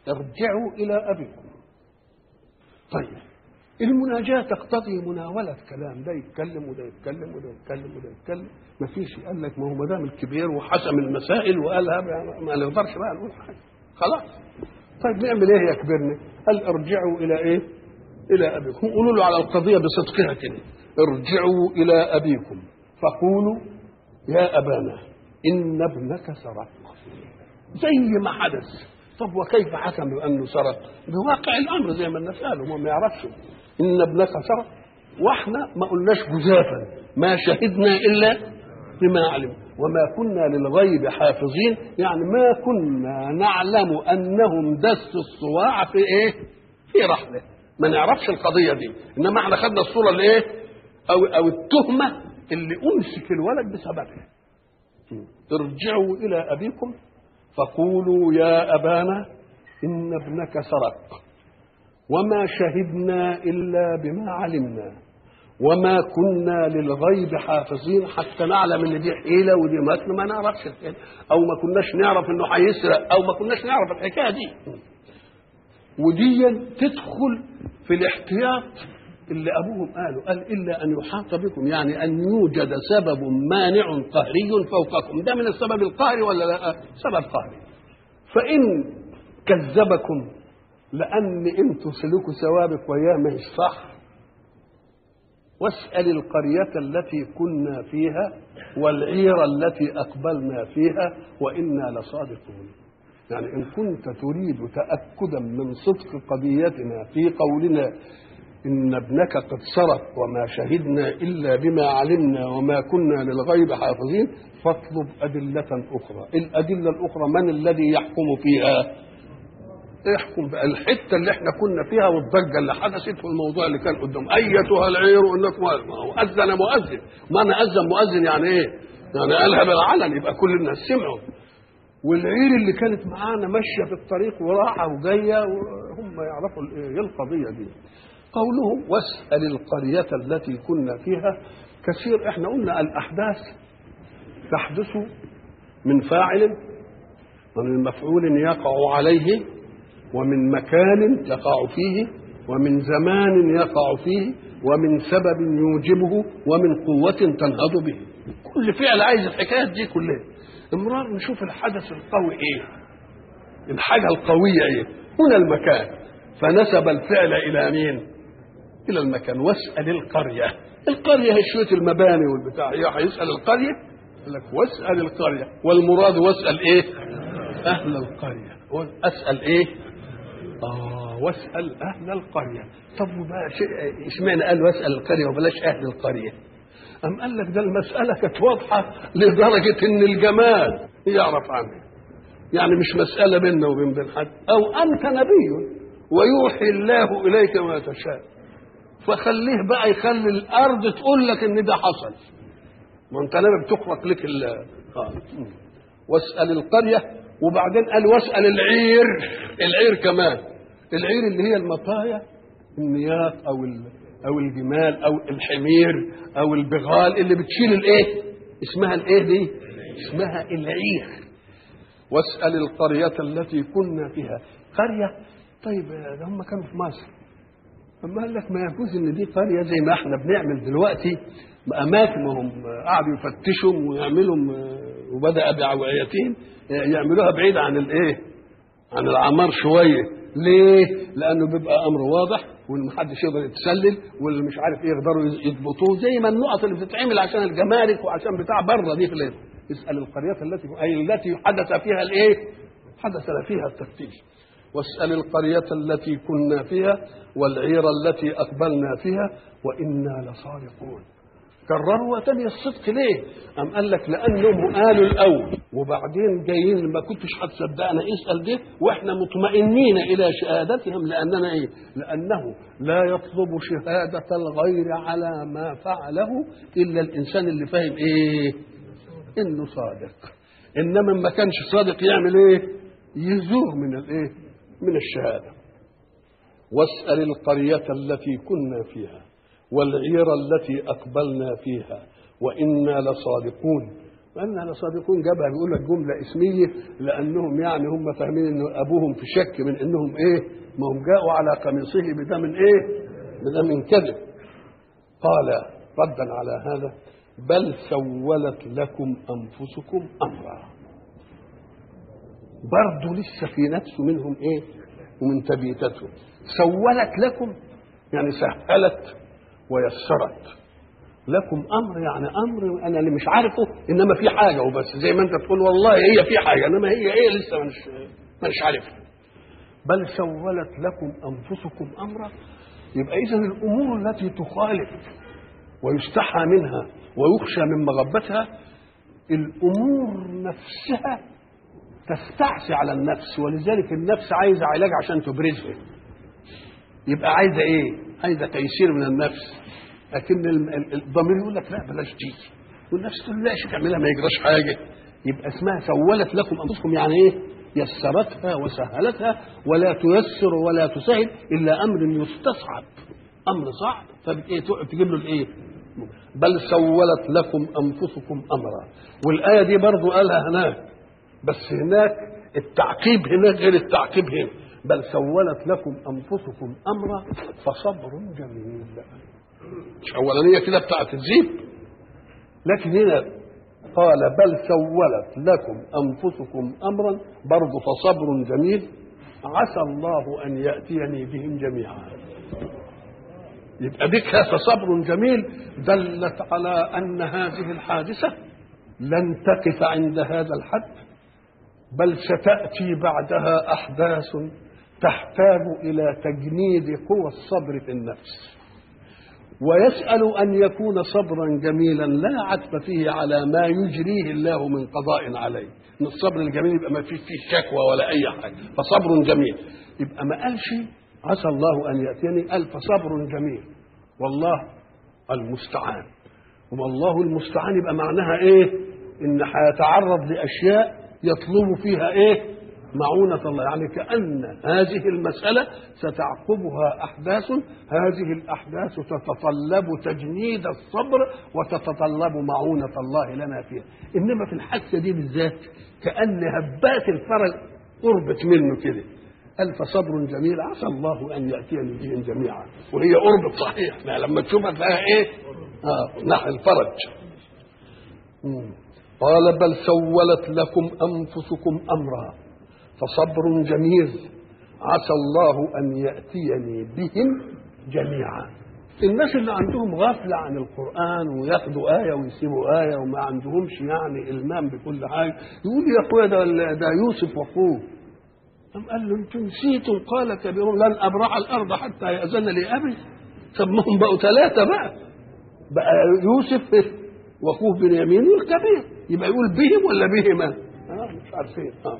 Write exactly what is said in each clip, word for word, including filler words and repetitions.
ارجعوا إلى أبيكم. طيب المناجاة تقتضي مناولة كلام، ده يتكلم وده يتكلم وده يتكلم وده يتكلم، ما فيش. قال لك ما هو ما دام الكبير وحسم المسائل وقالها ما نقدرش بقى نقول حاجة خلاص. طيب نعمل ايه يا كبرنا؟ قال ارجعوا إلى ايه؟ إلى أبيكم. قولوا له على القضية بصدقها كده، ارجعوا إلى أبيكم فقولوا يا أبانا إن ابنك سرق، زي ما حدث. طب وكيف حكم بأنه سرق؟ بواقع الأمر زي ما الناس قالوا، ما يعرفش إن ابنك سرق، واحنا ما قلناش جزافا، ما شهدنا إلا بما علم وما كنا للغيب حافظين، يعني ما كنا نعلم أنهم دسوا الصواع في إيه؟ في رحله، ما نعرفش القضية دي، إنما احنا خدنا الصورة اللي إيه؟ أو أو التهمة اللي أمسك الولد بسببها. ارجعوا إلى أبيكم فقولوا يا أبانا إن ابنك سرق وما شهدنا إلا بما علمنا وما كنا للغيب حافظين، حتى نعلم ان دي حيلة ودي مكر ما نعرفش الحيلة، او ما كناش نعرف انه هيسرق، او ما كناش نعرف الحكاية دي. ودي تدخل في الاحتياط اللي ابوهم قالوا، قال الا ان يحاط بكم، يعني ان يوجد سبب مانع قهري فوقكم. ده من السبب القهري ولا لا؟ سبب قهري. فان كذبكم لان انتم سلوكوا ثوابك وياه مش صح، واسال القريه التي كنا فيها والعير التي اقبلنا فيها وانا لصادقون. يعني ان كنت تريد تاكدا من صدق قضيتنا في قولنا إن ابنك قد سرق وما شهدنا إلا بما علمنا وما كنا للغيب حافظين، فاطلب أدلة أخرى. الأدلة الأخرى من الذي يحكم فيها؟ يحكم بقى الحتة اللي احنا كنا فيها والضجة اللي حدثت في الموضوع اللي كان قدام. أيتها العير إنكم أذن مؤذن، ما أنا أذن مؤذن يعني إيه؟ يعني قالها بالعلن يبقى كل الناس سمعوا. والعير اللي كانت معانا ماشية في الطريق وراحة وجاية وهم يعرفوا إيه القضية دي. قوله واسأل القرية التي كنا فيها كثير. احنا قلنا الأحداث تحدث من فاعل ومن مفعول يقع عليه ومن مكان يقع فيه ومن زمان يقع فيه ومن سبب يوجبه ومن قوة تنهض به. كل فعل عايز الحكايات دي كلها. امرار نشوف الحدث القوي ايه، الحاجة القوية ايه. هنا المكان، فنسب الفعل الى مين؟ الى المكان. واسال القريه. القريه هي شويه المباني والبتاع، هيسال القريه يقول لك واسال القريه، والمراد واسال ايه؟ اهل القريه. اسال ايه؟ اه واسال اهل القريه. طب وبقى اشمعنى قال واسال القريه وبلاش اهل القريه؟ ام قال لك ده المساله كانت واضحه لدرجه ان الجمال يعرف عنها، يعني مش مساله بيننا وبين بين حد. او انت نبي ويوحي الله اليك ما تشاء، فخليه بقى يخلي الارض تقول لك ان ده حصل، ما انت لما بتخلق لك ال اه واسال القريه. وبعدين قال واسال العير. العير كمان، العير اللي هي المطايا، النياق او او الجمال او الحمير او البغال اللي بتشيل الايه، اسمها الايه دي؟ اسمها العير. واسال القريه التي كنا فيها. قريه، طيب ده هم كانوا في مصر، أما قال لك ما يجوز ان دي قريه زي ما احنا بنعمل دلوقتي اماكن وهم قعدوا يفتشوا ويعملوا وبدا باوعيتين يعملوها بعيد عن الايه؟ عن العمار شويه. ليه؟ لانه بيبقى امر واضح ومحدش يقدر يتسلل واللي مش عارف ايه يقدروا يضبطوه، زي ما النقط اللي بتتعمل عشان الجمارك وعشان بتاع بره دي في الليل. اسال القريه التي اي التي حدث فيها الايه؟ حدث فيها التفتيش. واسأل القرية التي كنا فيها والعير التي أقبلنا فيها وإنا لصادقون. كرروا تاني الصدق ليه؟ أم قال لك لأنهم قالوا الأول وبعدين جايين ما كنتش هتصدقنا اسأل ده وإحنا مطمئنين إلى شهادتهم. لأننا إيه؟ لأنه لا يطلب شهادة الغير على ما فعله إلا الإنسان اللي فاهم إيه؟ إنه صادق. إنما ما كانش صادق يعمل إيه؟ يزور من الإيه؟ من الشهادة. واسأل القرية التي كنا فيها والعير التي أقبلنا فيها وإنا لصادقون. وأننا لصادقون جابها بيقول لك جملة اسمية لأنهم يعني هم فاهمين إن أبوهم في شك من إنهم إيه ما هم جاءوا على قميصه بدم إيه بدم كذب. قال ردا على هذا بل سولت لكم أنفسكم أمرا. برضو لسه في نفسه منهم إيه ومن تبيتته. سولت لكم يعني سهلت ويسرت لكم امر، يعني امر انا اللي مش عارفه انما في حاجه وبس، زي ما انت تقول والله هي في حاجه انما هي ايه لسه مش مش عارفها. بل سولت لكم انفسكم امرا. يبقى اذا الامور التي تخالف ويستحى منها ويخشى من مغبتها الامور نفسها تستعصي على النفس، ولذلك النفس عايزه علاج عشان تبرزها. يبقى عايزه ايه؟ عايزه تيسير من النفس. لكن الضمير يقول لك لا بلاش دي، والنفس تقول لا شيء تعملها ما يجراش حاجه. يبقى اسمها سولت لكم انفسكم، يعني ايه؟ يسرتها وسهلتها، ولا تيسر ولا تسهل الا امر يستصعب، امر صعب فتجيب له الايه؟ بل سولت لكم انفسكم امرا. والايه دي برضو قالها هناك، بس هناك التعقيب هناك غير التعقيب هنا. بل سولت لكم انفسكم امرا فصبر جميل. مش اولانيه كده بتاعت الزيب، لكن هنا قال بل سولت لكم انفسكم امرا برضه فصبر جميل عسى الله ان ياتيني بهم جميعا. يبقى بك فصبر جميل دلت على ان هذه الحادثه لن تقف عند هذا الحد، بل ستاتي بعدها احداث تحتاج الى تجنيد قوى الصبر في النفس. ويسأل أن يكون صبرا جميلا لا عتب فيه على ما يجريه الله من قضاء عليه. إن الصبر الجميل يبقى ما فيه فيه شكوى ولا أي حاجة، فصبر جميل. يبقى ما قالش عسى الله أن يأتيني، قال فصبر جميل والله المستعان. والله المستعان يبقى معناها إيه؟ إن هيتعرض لأشياء يطلب فيها إيه؟ معونة الله. يعني كأن هذه المسألة ستعقبها أحداث، هذه الأحداث تتطلب تجنيد الصبر وتتطلب معونة الله لنا فيها. إنما في الحادثة دي بالذات كأن هبات الفرج قربت منه كده. قال فصبر جميل عسى الله أن يأتيني بهم جميعا، وهي قرب صحيح ما لما تشوفها تلاقيها إيه؟ آه نحو الفرج. مم. قال بل سولت لكم أنفسكم أمرا فصبر جميل عسى الله أن يأتيني بهم جميعا. الناس اللي عندهم غفلة عن القرآن وياخدوا آية ويسيبوا آية وما عندهمش يعني إلمام بكل حاجة، يقول يا أخويا ده, ده يوسف وأخوه. قام قال له أنتم نسيتم قال كبيرهم لن أبرح الأرض حتى يأذن لي أبي. سمهم بقوا ثلاثة بقى، بقى يوسف وأخوه بنيامين والكبير، يبقى يقول بهم ولا بهما؟ آه مش عارفين. آه.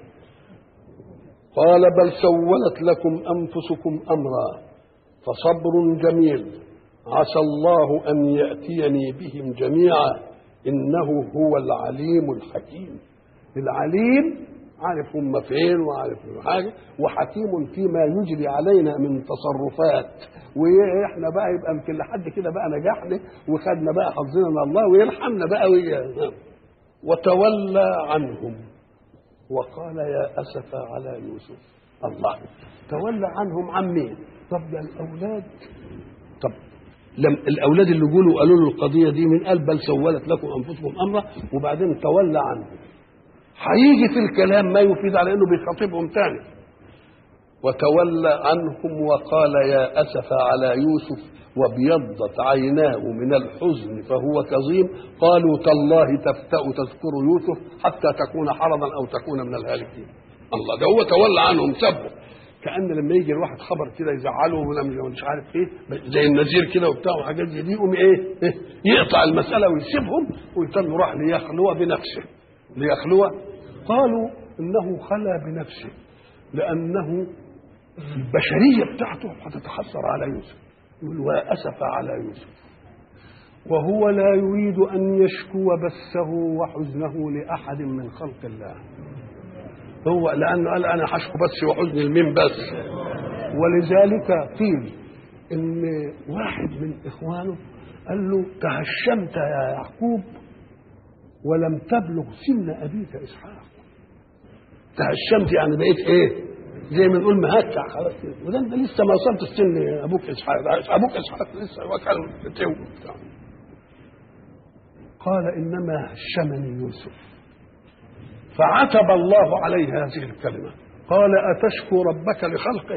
قال بل سولت لكم أنفسكم أمرا فصبر جميل عسى الله أن يأتيني بهم جميعا إنه هو العليم الحكيم. العليم عارف هم فين وعارف حاجة، وحكيم فيما يجري علينا من تصرفات. واحنا بقى يبقى يمكن لحد كده بقى نجحنا وخدنا بقى حظنا الله ويرحمنا بقى ويا وتولى عنهم وقال يا أسف على يوسف. الله تولى عنهم عن مين؟ طب ده الأولاد. طب لم الأولاد اللي جولوا قالوا له القضية دي من قال بل سولت لكم أنفسكم أمرا وبعدين تولى عنهم. هيجي في الكلام ما يفيد على إنه بيخاطبهم تاني. وتولى عنهم وقال يا أسف على يوسف وابيضت عيناه من الحزن فهو كظيم قالوا تالله تفتأ تذكر يوسف حتى تكون حرضا أو تكون من الهالكين. الله ده هو تولى عنهم سبه. كأن لما يجي الواحد خبر كده يزعله ولا مش عارف ايه زي النذير كده وبتاع وحاجات زي دي يقوم ايه يقطع المسألة ويسيبهم ويتم راح ليخلو بنفسه ليخلو. قالوا انه خلى بنفسه لأنه البشرية بتاعته هتتحسر على يوسف. يقول وأسف على يوسف وهو لا يريد أن يشكو بثه وحزنه لأحد من خلق الله. هو لأنه قال أنا هشكو بثي وحزني المين بس. ولذلك قيل إن واحد من إخوانه قال له تهشمت يا يعقوب ولم تبلغ سن ابيك اسحاق. تهشمت يعني بقيت ايه؟ زي ما نقول مهكع خلاص كده، وده انت لسه ما وصلت السن ابوك اسحاق، ابوك اسحاق لسه وكان تو. قال انما هشمني يوسف، فعتب الله عليه هذه الكلمه، قال اتشكو ربك لخلقه؟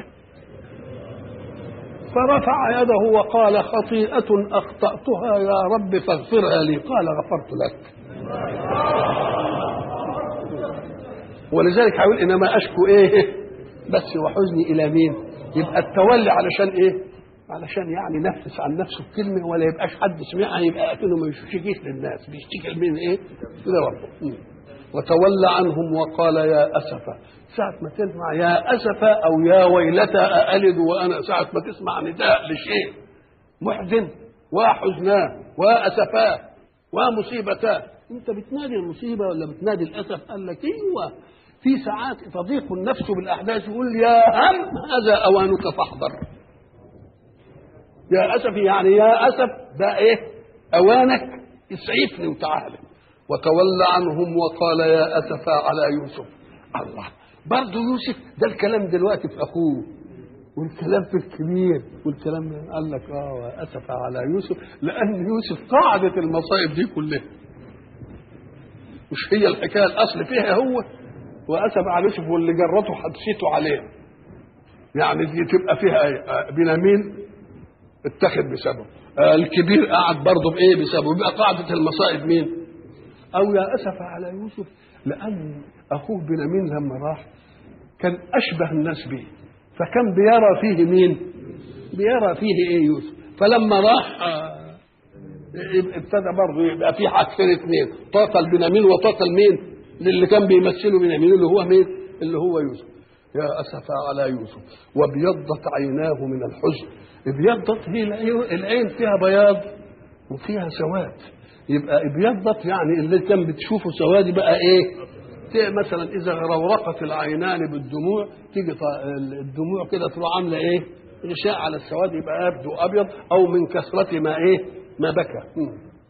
فرفع يده وقال خطيئة أخطأتها يا رب فاغفرها لي، قال غفرت لك. ولذلك هيقول إنما أشكو إيه بس وحزني إلى مين؟ يبقى التولي علشان إيه؟ علشان يعني نفس عن نفسه الكلمة ولا يبقاش حد سمعها يبقى أكنه ما يشتكيش للناس، بيشتكي لمين إيه؟ لربه. وتولى عنهم وقال يا أسفا. ساعة ما تسمع يا أسفا أو يا ويلتى أألد وأنا، ساعة ما تسمع نداء لشيء محزن وحزناه وأسفاه ومصيبتاه، أنت بتنادي المصيبة ولا بتنادي الأسف؟ قال لك أيوه، في ساعات تضيق النفس بالأحداث يقول يا هم هذا أوانك فاحضر. يا أسف يعني يا أسف ده إيه؟ أوانك اسعفني وتعالى. وتولى عنهم وقال يا أسفا على يوسف. الله، برضه يوسف ده الكلام دلوقتي في أخوه والكلام في الكبير والكلام، قال لك اه أسفا على يوسف لأن يوسف قاعدة المصائب دي كلها، مش هي الحكاية الأصل فيها هو وأسف على يوسف واللي جرته حدثته عليه، يعني دي تبقى فيها بنيامين اتخذ بسببه، الكبير قعد برضه بإيه بسببه، يبقى قاعدة المصائب مين؟ أو يا أسف على يوسف لأن أخوه بنيامين لما راح كان أشبه الناس به، فكان بيرى فيه مين؟ بيرى فيه إيه يوسف، فلما راح ابتدى برضه يبقى في حاجتين اثنين، طاقة لبنيامين وطاقة لمين؟ للي كان بيمثله بنيامين اللي هو مين؟ اللي هو يوسف. يا أسف على يوسف وابيضت عيناه من الحزن. ابيضت هي العين فيها بياض وفيها سواد، يبقى ابيضت يعني اللي كان بتشوفه سواد بقى ايه؟ مثلا اذا غرورقت العينان بالدموع تيجي الدموع كده تروح عامله ايه؟ غشاء على السواد يبقى يبدو ابيض، او من كثرة ما ايه؟ ما بكى.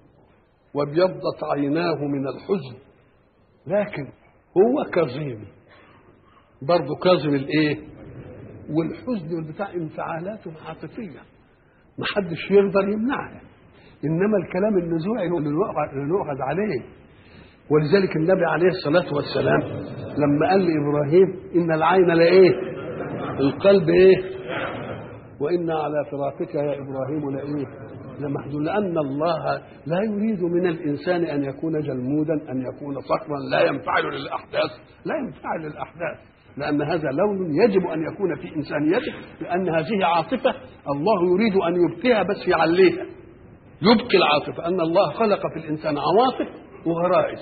وابيضت عيناه من الحزن، لكن هو كظيم برضه، كاظم الايه؟ والحزن والبتاع انفعالاته عاطفيه ما حدش يقدر يمنعها، انما الكلام النزوعي هو اللي نؤخذ عليه. ولذلك النبي عليه الصلاه والسلام لما قال لابراهيم ان العين لايه؟ القلب ايه؟ وان على فراقك يا ابراهيم لايه؟ لمحزون، لان الله لا يريد من الانسان ان يكون جلمودا، ان يكون صخرا لا ينفعل للاحداث، لا ينفعل للاحداث، لأن هذا لون يجب أن يكون في إنسانيته، لأن هذه عاطفة الله يريد أن يبقيها بس يعليها، يبقي العاطفة. أن الله خلق في الإنسان عواطف وغرائز،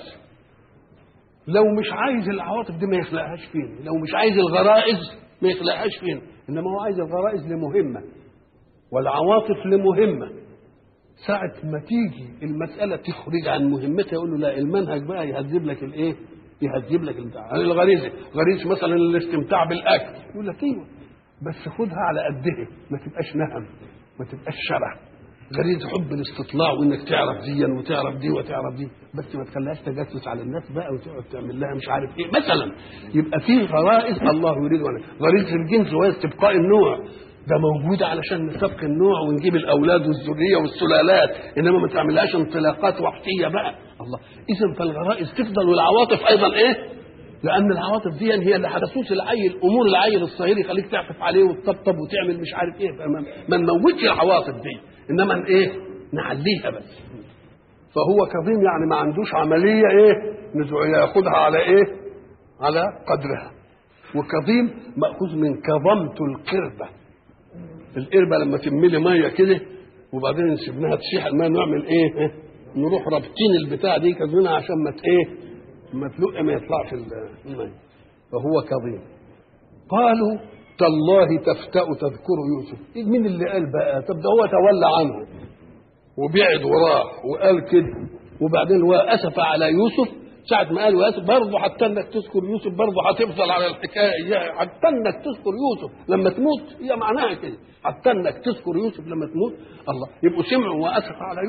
لو مش عايز العواطف دي ما يخلقهاش فينا، لو مش عايز الغرائز ما يخلقهاش فينا، إنما هو عايز الغرائز لمهمة والعواطف لمهمة. ساعة ما تيجي المسألة تخرج عن مهمتها يقول له لا، المنهج بقى يهذب لك الإيه؟ يهذب لك البتاع. الغريزه غريزه مثلا الاستمتاع بالاكل، يقول لك ايوه بس خدها على قدها، ما تبقاش نهم، ما تبقاش شره. غريزه حب الاستطلاع وانك تعرف دي وتعرف دي وتعرف دي، بس ما تخليهاش تجسس على الناس بقى وتقعد تعمل لها مش عارف ايه مثلا. يبقى في غرائز الله يريد، غريزه الجنس وهي استبقاء النوع، ده موجود علشان نستبقي النوع ونجيب الاولاد والذريه والسلالات، انما ما تعملهاش انطلاقات وحشيه بقى. الله، اذا فالغرائز تفضل والعواطف ايضا ايه؟ لان العواطف دي هي اللي هتسوس العيل، امور العيل الصغير يخليك تعطف عليه وتطبطب وتعمل مش عارف ايه، ما نموتش العواطف دي، انما ايه؟ نعليها بس. فهو كظيم يعني ما عندوش عمليه ايه؟ نزوعيه، ياخدها على ايه؟ على قدرها. وكظيم ماخوذ من كظمت القربه، القربه لما تملي ميه كده وبعدين نسيبناها تسيح الماء نعمل ايه؟ نروح رابطين البتاع دي كذبنا عشان ما ايه؟ ما تلق ما يطلعش الماء، فهو كظيم. قالوا تالله تفتأ تذكر يوسف. مين اللي قال بقى؟ طب ده هو تولى عنه وبعد وراه وقال كده، وبعدين هو اسف على يوسف. ساعة ما قال واسف برضه حتى انك تذكر يوسف برضه هتفضل على الحكايه، حتى انك تذكر يوسف لما تموت، هي معناها كده، حتى انك تذكر يوسف لما تموت. الله، يبقوا سمعوا واسف على يوسف،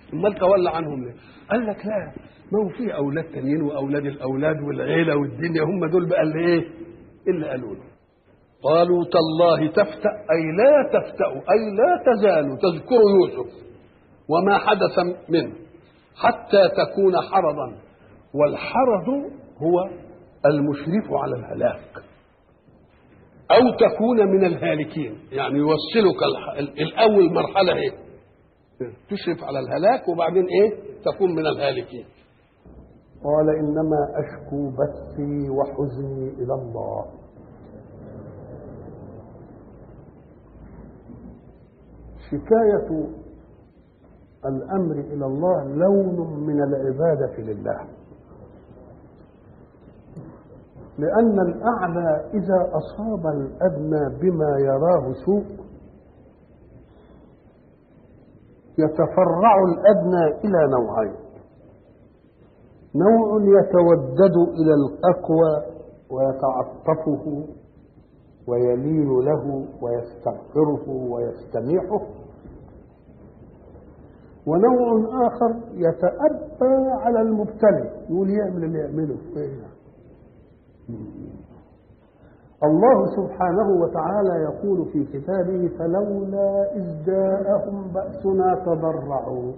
امال تولى عنهم ليه؟ قال لك لا، ما هو في اولاد تانيين واولاد الاولاد والعيله والدنيا، هم دول بقى اللي ايه؟ اللي قالوا له. قالوا تالله تفتأ اي لا تفتأوا اي لا تزالوا تذكروا يوسف وما حدث منه حتى تكون حرضا، والحرض هو المشرف على الهلاك، او تكون من الهالكين، يعني يوصلك الاول مرحله ايه؟ تشرف على الهلاك وبعدين ايه؟ تكون من الهالكين. قال إنما أشكو بثي وحزني إلى الله. شكاية الأمر إلى الله لون من العبادة لله، لأن الأعلى إذا أصاب الأدنى بما يراه سوء يتفرع الأدنى إلى نوعين: نوع يتودد إلى الأقوى ويتعطفه ويلين له ويستغفره ويستميحه، ونوع آخر يتأبى على المبتلي، يقول يعمل اللي يعمله فيه. الله سبحانه وتعالى يقول في كتابه: فلولا إذ جاءهم بأسنا تضرعوا.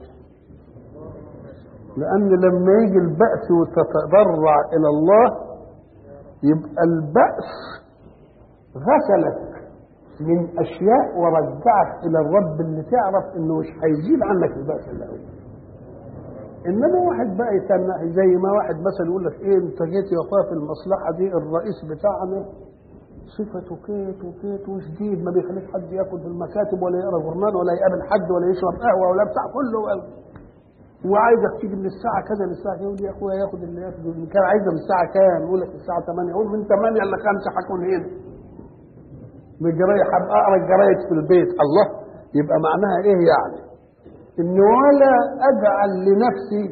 لأن لما يجي البأس وتتضرع إلى الله يبقى البأس غسلك من أشياء ورجعك إلى الرب اللي تعرف إنه مش هيزيد عنك البأس الأول. إنما واحد بقى يتنع زي ما واحد مثلا يقول لك إيه أنت جيت يا أخويا في المصلحة دي الرئيس بتاعنا صفته كيت وكيت وشديد، ما بيخليش حد ياكل في المكاتب ولا يقرا جورنال ولا يقابل حد ولا يشرب قهوة ولا بتاع كله، وعايزك تيجي من الساعة كذا للساعة كذا. يقول يا أخويا ياخد اللي ياخده، إن كان عايزة من الساعة كام يقول لك الساعة ثمانية، يقول من ثمانية إلا خمسة هكون هنا من الجرايد، هبقى أقرا الجرايد في البيت. الله، يبقى معناها إيه يعني؟ إن ولا أجعل لنفسي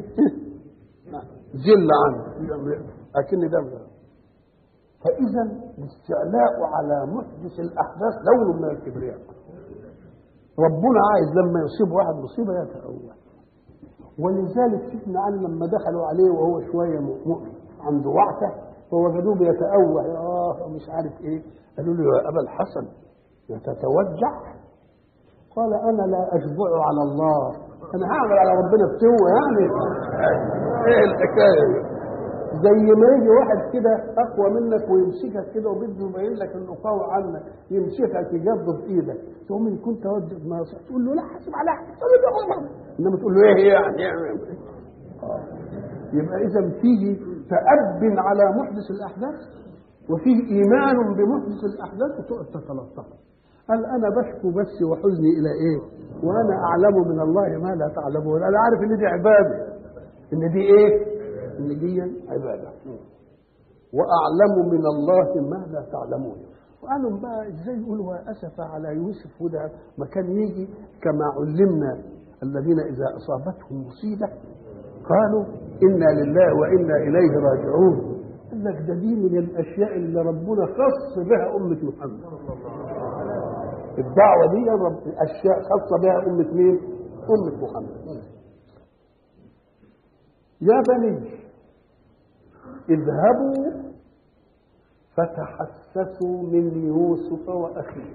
ذل عنه، أكن ده. فإذا الاستعلاء على محدث الأحداث لون من الكبرياء. ربنا عايز لما يصيب واحد مصيبة يتأول. ولذلك سيدنا علي لما دخلوا عليه وهو شوية عنده وعكة فوجدوه بيتأوه اه مش عارف ايه، قالوا له يا أبا الحسن تتوجع؟ قال أنا لا أشبع على الله، أنا هعمل على ربنا فتوة يعني. ايه الحكاية؟ زي ما يجي واحد كده أقوى منك ويمسكك كده وبده يبين لك إنه قوي عنك، يمسكك يجضب إيدك، تقوم إن كنت ودد ما تقول له لا حاسب على حسب، إنما تقول له إيه يعني؟ آه. يبقى إذا فيه تأب على محدث الأحداث وفيه إيمان بمحدث الأحداث وتقعد تتلطف. قال أنا بشكو بس وحزني إلى إيه؟ وأنا أعلم من الله ما لا تعلمون. أنا عارف إن دي عبادة، إن دي إيه؟ إن دي عبادة، وأعلم من الله ما لا تعلمون. وقالوا بقى إزاي يقولوا أسف على يوسف، وده ما كان يجي كما علمنا الذين إذا أصابتهم مصيبة قالوا إنا لله وإنا إليه راجعون. قال لك ده دي من الأشياء اللي ربنا خص بها أمة محمد. الدعوة دي رب أشياء خاصة بها أمة مين؟ أمة محمد. يا بني اذهبوا فتحسسوا من يوسف وأخيه.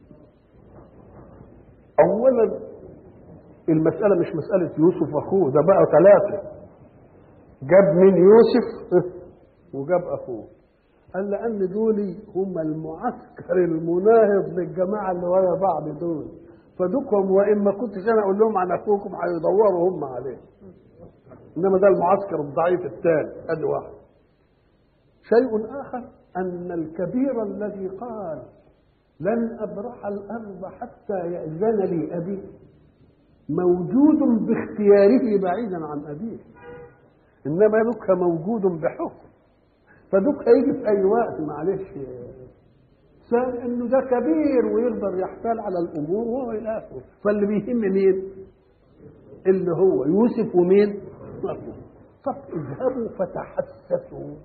أولا المسألة مش مسألة يوسف وأخوه، ده بقى ثلاثة، جاب من يوسف وجاب أخوه. قال لأن دول هم المعسكر المناهض للجماعة اللي ورا بعض دول، فدوكم وإن ما كنتش أنا أقول لهم عن أخوكم هيدوروا هم عليه. إنما ده المعسكر الضعيف الثاني. أدي واحد. شيء آخر أن الكبير الذي قال لن أبرح الأرض حتى يأذن لي أبي موجود باختياره بعيدا عن أبيه، إنما دوك موجود بحكم، فدوك هيجي في أي وقت معلش سأل إنه ده كبير ويقدر يحتال على الأمور وهو إلى آخره. فاللي بيهم مين؟ اللي هو يوسف ومين؟ طب اذهبوا فتحسسوا.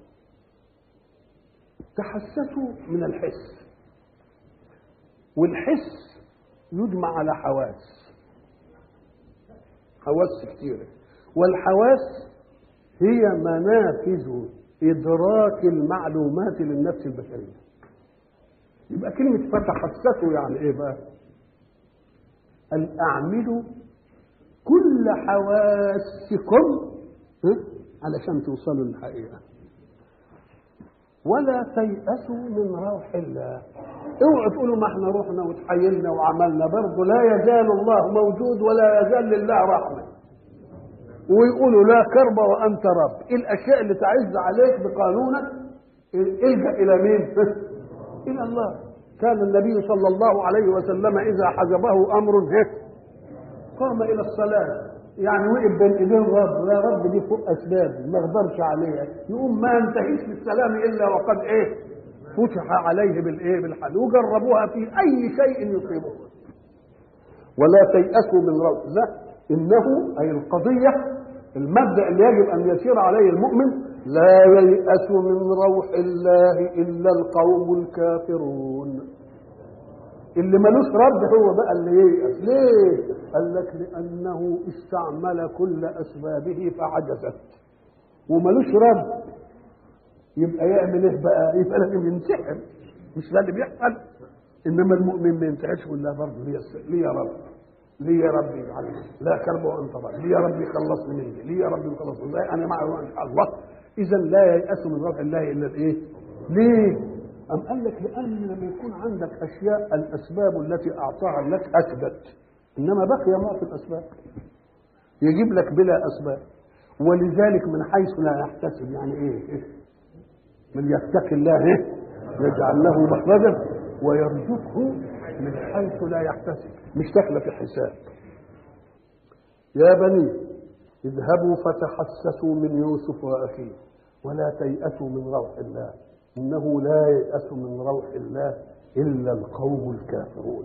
تحسسوا من الحس، والحس يجمع على حواس. حواس كتيرة، والحواس هي منافذ إدراك المعلومات للنفس البشرية. يبقى كلمة فتحسسوا يعني إيه بقى؟ أن أعملوا كل حواسكم علشان توصلوا للحقيقة. ولا تيأسوا من روح الله. اوعوا تقولوا ما احنا رحنا وتحيلنا وعملنا، برضه لا يزال الله موجود ولا يزال لله رحمة. ويقولوا لا كرب وأنت رب. ايه الأشياء اللي تعز عليك بقانونك؟ الجأ إلى مين؟ إلى الله. كان النبي صلى الله عليه وسلم إذا حجبه أمر هيك قام إلى الصلاة، يعني وقف بين ايدين رب، يا رب دي فوق اسباب ما اقدرش عليها، يقوم ما ينتهيش بالسلام الا وقد ايه؟ فتح عليه بالايه؟ بالحل. وجربوها في اي شيء يصيبه. ولا تيأسوا من روح الله انه اي القضيه المبدأ اللي يجب ان يسير عليه المؤمن، لا ييأس من روح الله الا القوم الكافرون. اللي ملوش رب هو بقى اللي ييأس. ليه؟ قال لك لأنه استعمل كل أسبابه فعجزت، وملوش رب يبقى يعمل إيه بقى؟ يبقى لازم ينتحر. مش ده اللي بيحصل؟ إنما المؤمن ما ينتحرش ويقول لا برضه ليه يا رب، ليه يا رب يعني لا كرب وأنت رب، ليه يا رب يخلصني من دي، ليه يا رب يخلصني ازاي أنا معه إن شاء الله. إذا لا ييأس من روح الله إلا الإيه؟ ليه؟ أم قال لك لأن لما يكون عندك أشياء الأسباب التي أعطاها لك أثبت، إنما بقي ما في الأسباب يجيب لك بلا أسباب. ولذلك من حيث لا يحتسب، يعني إيه؟ من يتقي الله يجعل له مخرجا ويرزقه من حيث لا يحتسب، مش داخله في حساب. يا بني اذهبوا فتحسسوا من يوسف وأخيه ولا تيأسوا من روح الله إنه لا ييأس من روح الله إلا القوم الكافرون.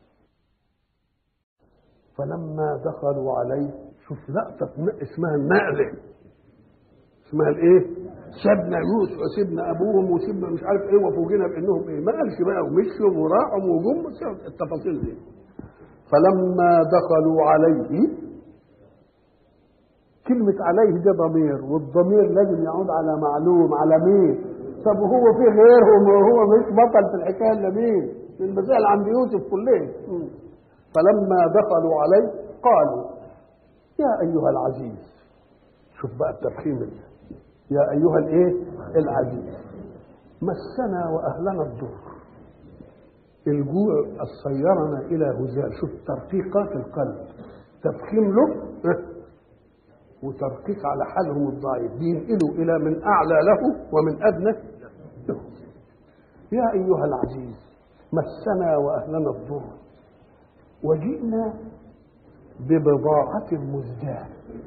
فلما دخلوا عليه، شوف لقطة اسمها النقلة، اسمها الايه؟ سيبنا يوسف وسيبنا ابوهم وسيبنا مش عارف ايه وفوجئنا بانهم ايه، ما قالش بقى ومشوا وراحوا وجم التفاصيل دي. فلما دخلوا عليه، كلمة عليه دي ضمير، والضمير لازم يعود على معلوم، على مين؟ طب وهو في غيرهم وهو مش بطل في الحكايه الا مين؟ المسائل عند يوسف كلهم. فلما دخلوا عليه قالوا يا ايها العزيز. شوف بقى التفخيم ده، يا ايها الايه؟ العزيز. مسنا واهلنا الضر، الجوع صيرنا الى هزال. شوف ترقيقات القلب، تفخيم له وترقيق على حالهم الضعيف، بينقلوا الى من اعلى له ومن ادنى له. يا ايها العزيز مسنا واهلنا الضر وجئنا ببضاعة مزجاة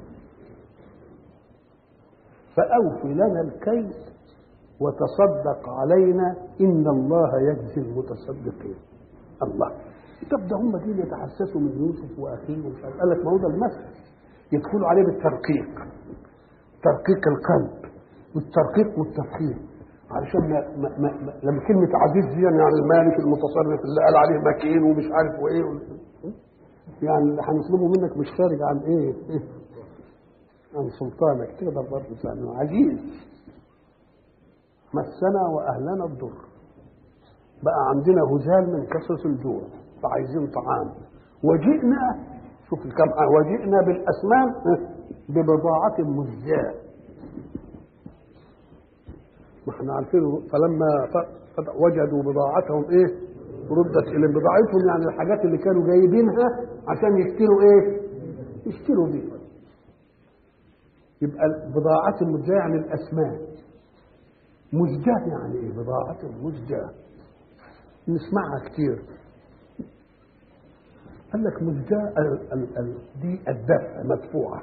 فأوف لنا الكيل وتصدق علينا إن الله يجزي المتصدقين. الله، طب ده هم دي يتحسسوا من يوسف وأخيه ومش عارف. قال لك ما هو ده المثل يدخلوا عليه بالترقيق، ترقيق القلب والترقيق والتفخيم، علشان ما, ما, ما, ما لما كلمة عزيز دي يعني المالك المتصرف اللي قال عليه مكين ومش عارف وايه، يعني اللي هنطلبه منك مش خارج عن ايه؟ عن سلطانك، تقدر برضه تسأله عزيز. مسنا واهلنا الضر، بقى عندنا هزال من كثرة الجوع فعايزين طعام. وجئنا، شوف الكم، وجئنا بالاسمان ببضاعة مزجاة. ما احنا عارفين فلما وجدوا بضاعتهم ايه؟ ردت الى بضاعتهم، يعني الحاجات اللي كانوا جايبينها عشان يشتروا ايه؟ يشتروا بيها. يبقى بضاعة مزجاة يعني الاسمان. مزجاة يعني ايه؟ بضاعة مزجاة نسمعها كتير. قال لك مزجاة دي الدفع مدفوعة.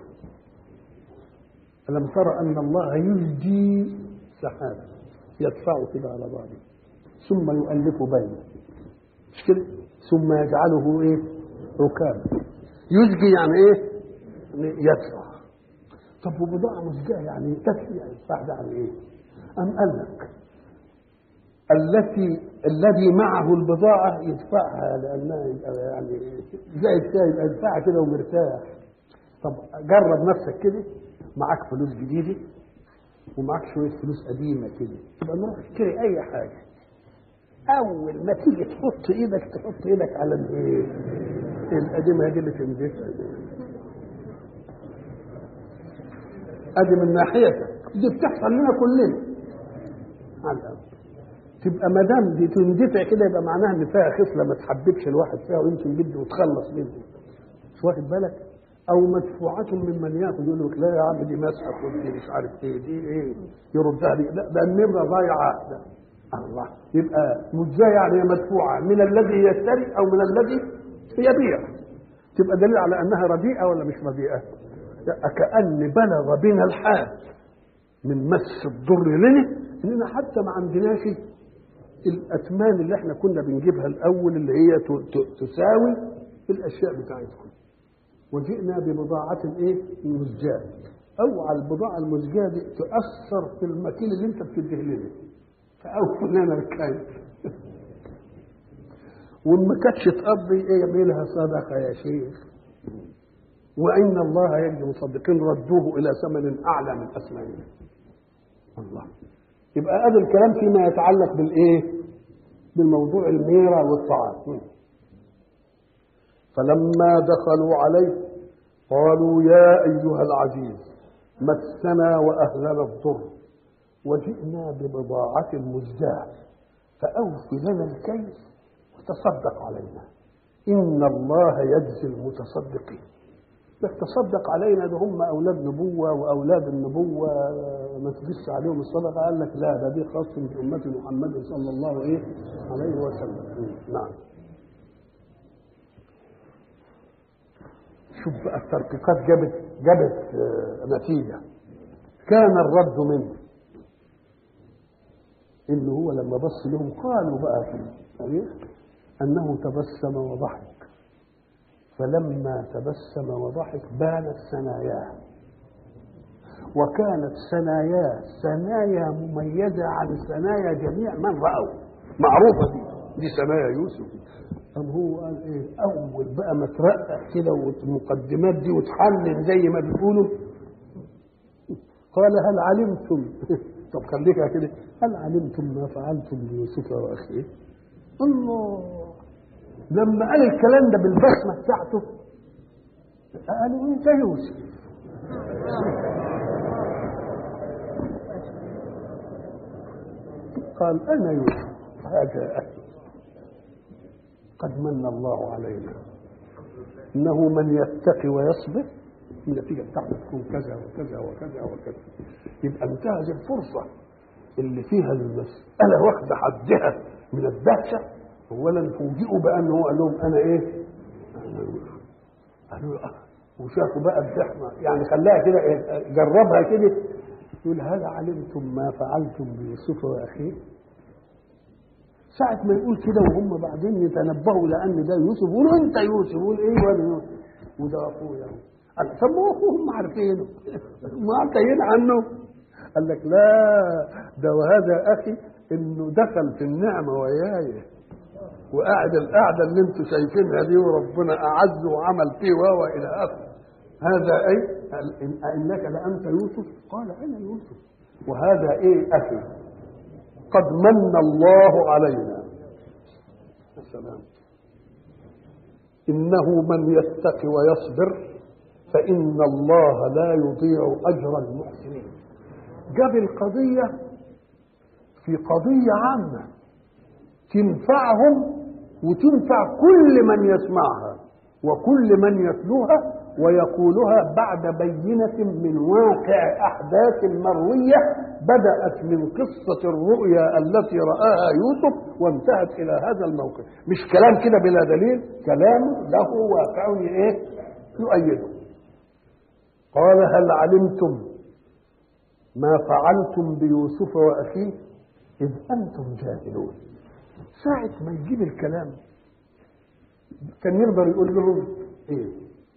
ألم ترى أن الله يزجي سحابا يدفعه كده على بعضه ثم يؤلف بينه، مش كده؟ ثم يجعله ايه؟ ركاب. يزجي يعني ايه؟ يدفع. طب وبضاعة مزجاة يعني تدفع، يدفع ده عن ايه؟ أم قال لك التي الذي معه البضاعة يدفعها لأنها يعني زائد كده يبقى يدفعها كده ومرتاح. طب جرب نفسك كده، معاك فلوس جديده ومعاك شويه فلوس قديمه كده، تبقى نروح تشتري اي حاجه، اول ما تيجي تحط ايدك تحط ايدك على الايه القديمه دي اللي تنزلها ادي من ناحيتك، دي بتحصل لنا كلنا على الأول. تبقى ما دام دي تندفع كده يبقى معناها ان فيها خصله ما تحببش الواحد فيها ويمكن بده يتخلص منه، مش واخد بالك؟ او مدفوعه ممن ياخذ يقول لك لا يا عم دي مسحه ودي مش عارف ايه دي ايه يردها لي، لا ده النمره ضايعه، ده الله يبقى مجزاه يعني مدفوعه من الذي يشتري او من الذي يبيع، تبقى دليل على انها رديئه ولا مش رديئه؟ كأن بلغ بنا الحال من مس الضر لنا اننا حتى ما عندناش الاثمان اللي احنا كنا بنجيبها الاول اللي هي تساوي الاشياء بتاعتكم، وجئنا ببضاعه ايه مزجاه، اوعى البضاعه المزجاه دي تاثر في المكيل اللي انت بتديه لنا فاوفى لنا الكيل وما كانتش تقضي ايه يعملها صدقه يا شيخ، وان الله يجزي المصدقين ردوه الى ثمن اعلى من اثمانه. الله يبقى هذا الكلام فيما يتعلق بالايه بالموضوع الميرة والطعام. فلما دخلوا عليه قالوا يا ايها العزيز مسنا واهلنا الضر وجئنا ببضاعة مزجاة فأوف لنا الكيل وتصدق علينا إن الله يجزي المتصدقين. تصدق علينا ده هم أولاد نبوة وأولاد النبوة ما تجيش عليهم الصدقة، قال لك لا ده دي خاص بأمة محمد صلى الله إيه عليه وسلم. نعم شوف بقى الترقيقات جابت جابت نتيجة. كان الرد منه إنه هو لما بص لهم قالوا بقى في التاريخ أنه تبسم وضحك، فلما تبسم وضحك بانت ثناياه، وكانت ثناياه ثنايا مميزة عن ثنايا جميع من رأوا، معروفة دي دي ثنايا يوسف. أم هو قال إيه أول بقى ما ترقق كده والمقدمات دي وتحلل زي ما بيقولوا قال هل علمتم طب خليكها كده هل علمتم ما فعلتم بيوسف وأخيه؟ الله لما قال الكلام ده بالبسمة بتاعته قالوا انت يوسف قال انا يوسف هذا اخي قد من الله علينا انه من يتقي ويصبر النتيجه بتاعته تكون كذا وكذا وكذا وكذا. يبقى انتهز الفرصه اللي فيها المساله واخده حدها من الدهشه، اولا فوجئوا بانه قال لهم انا ايه قالوا اه وشافوا بقى الزحمه يعني خلاها كده جربها كده يقول هل علمتم ما فعلتم بيوسف واخيه؟ ساعة ما يقول كده وهم بعدين يتنبهوا لأن ده يوسف يقولوا أنت يوسف، يقول إيه ولا يوسف وده أخويا قال طب ما أخوهم عارفينه ما عارفين عنه. قال لك لا ده وهذا أخي إنه دخل في النعمة وياي وقاعد القعدة اللي أنتم شايفينها دي وربنا أعز وعمل فيه وهو إلى آخره. هذا أي إنك لأنت يوسف؟ قال أنا يوسف وهذا إيه أخي قد من الله علينا. السلام إنه من يتقي ويصبر فإن الله لا يضيع أجر المحسنين. جاب القضية في قضية عامة تنفعهم وتنفع كل من يسمعها وكل من يتلوها ويقولها بعد بينة من واقع أحداث مروية بدأت من قصة الرؤيا التي رآها يوسف وانتهت إلى هذا الموقف. مش كلام كده بلا دليل، كلام له واقع إيه يؤيده. قال هل علمتم ما فعلتم بيوسف وأخيه إذ أنتم جاهلون. ساعة ما يجيب الكلام كان يقدر يقول لهم إيه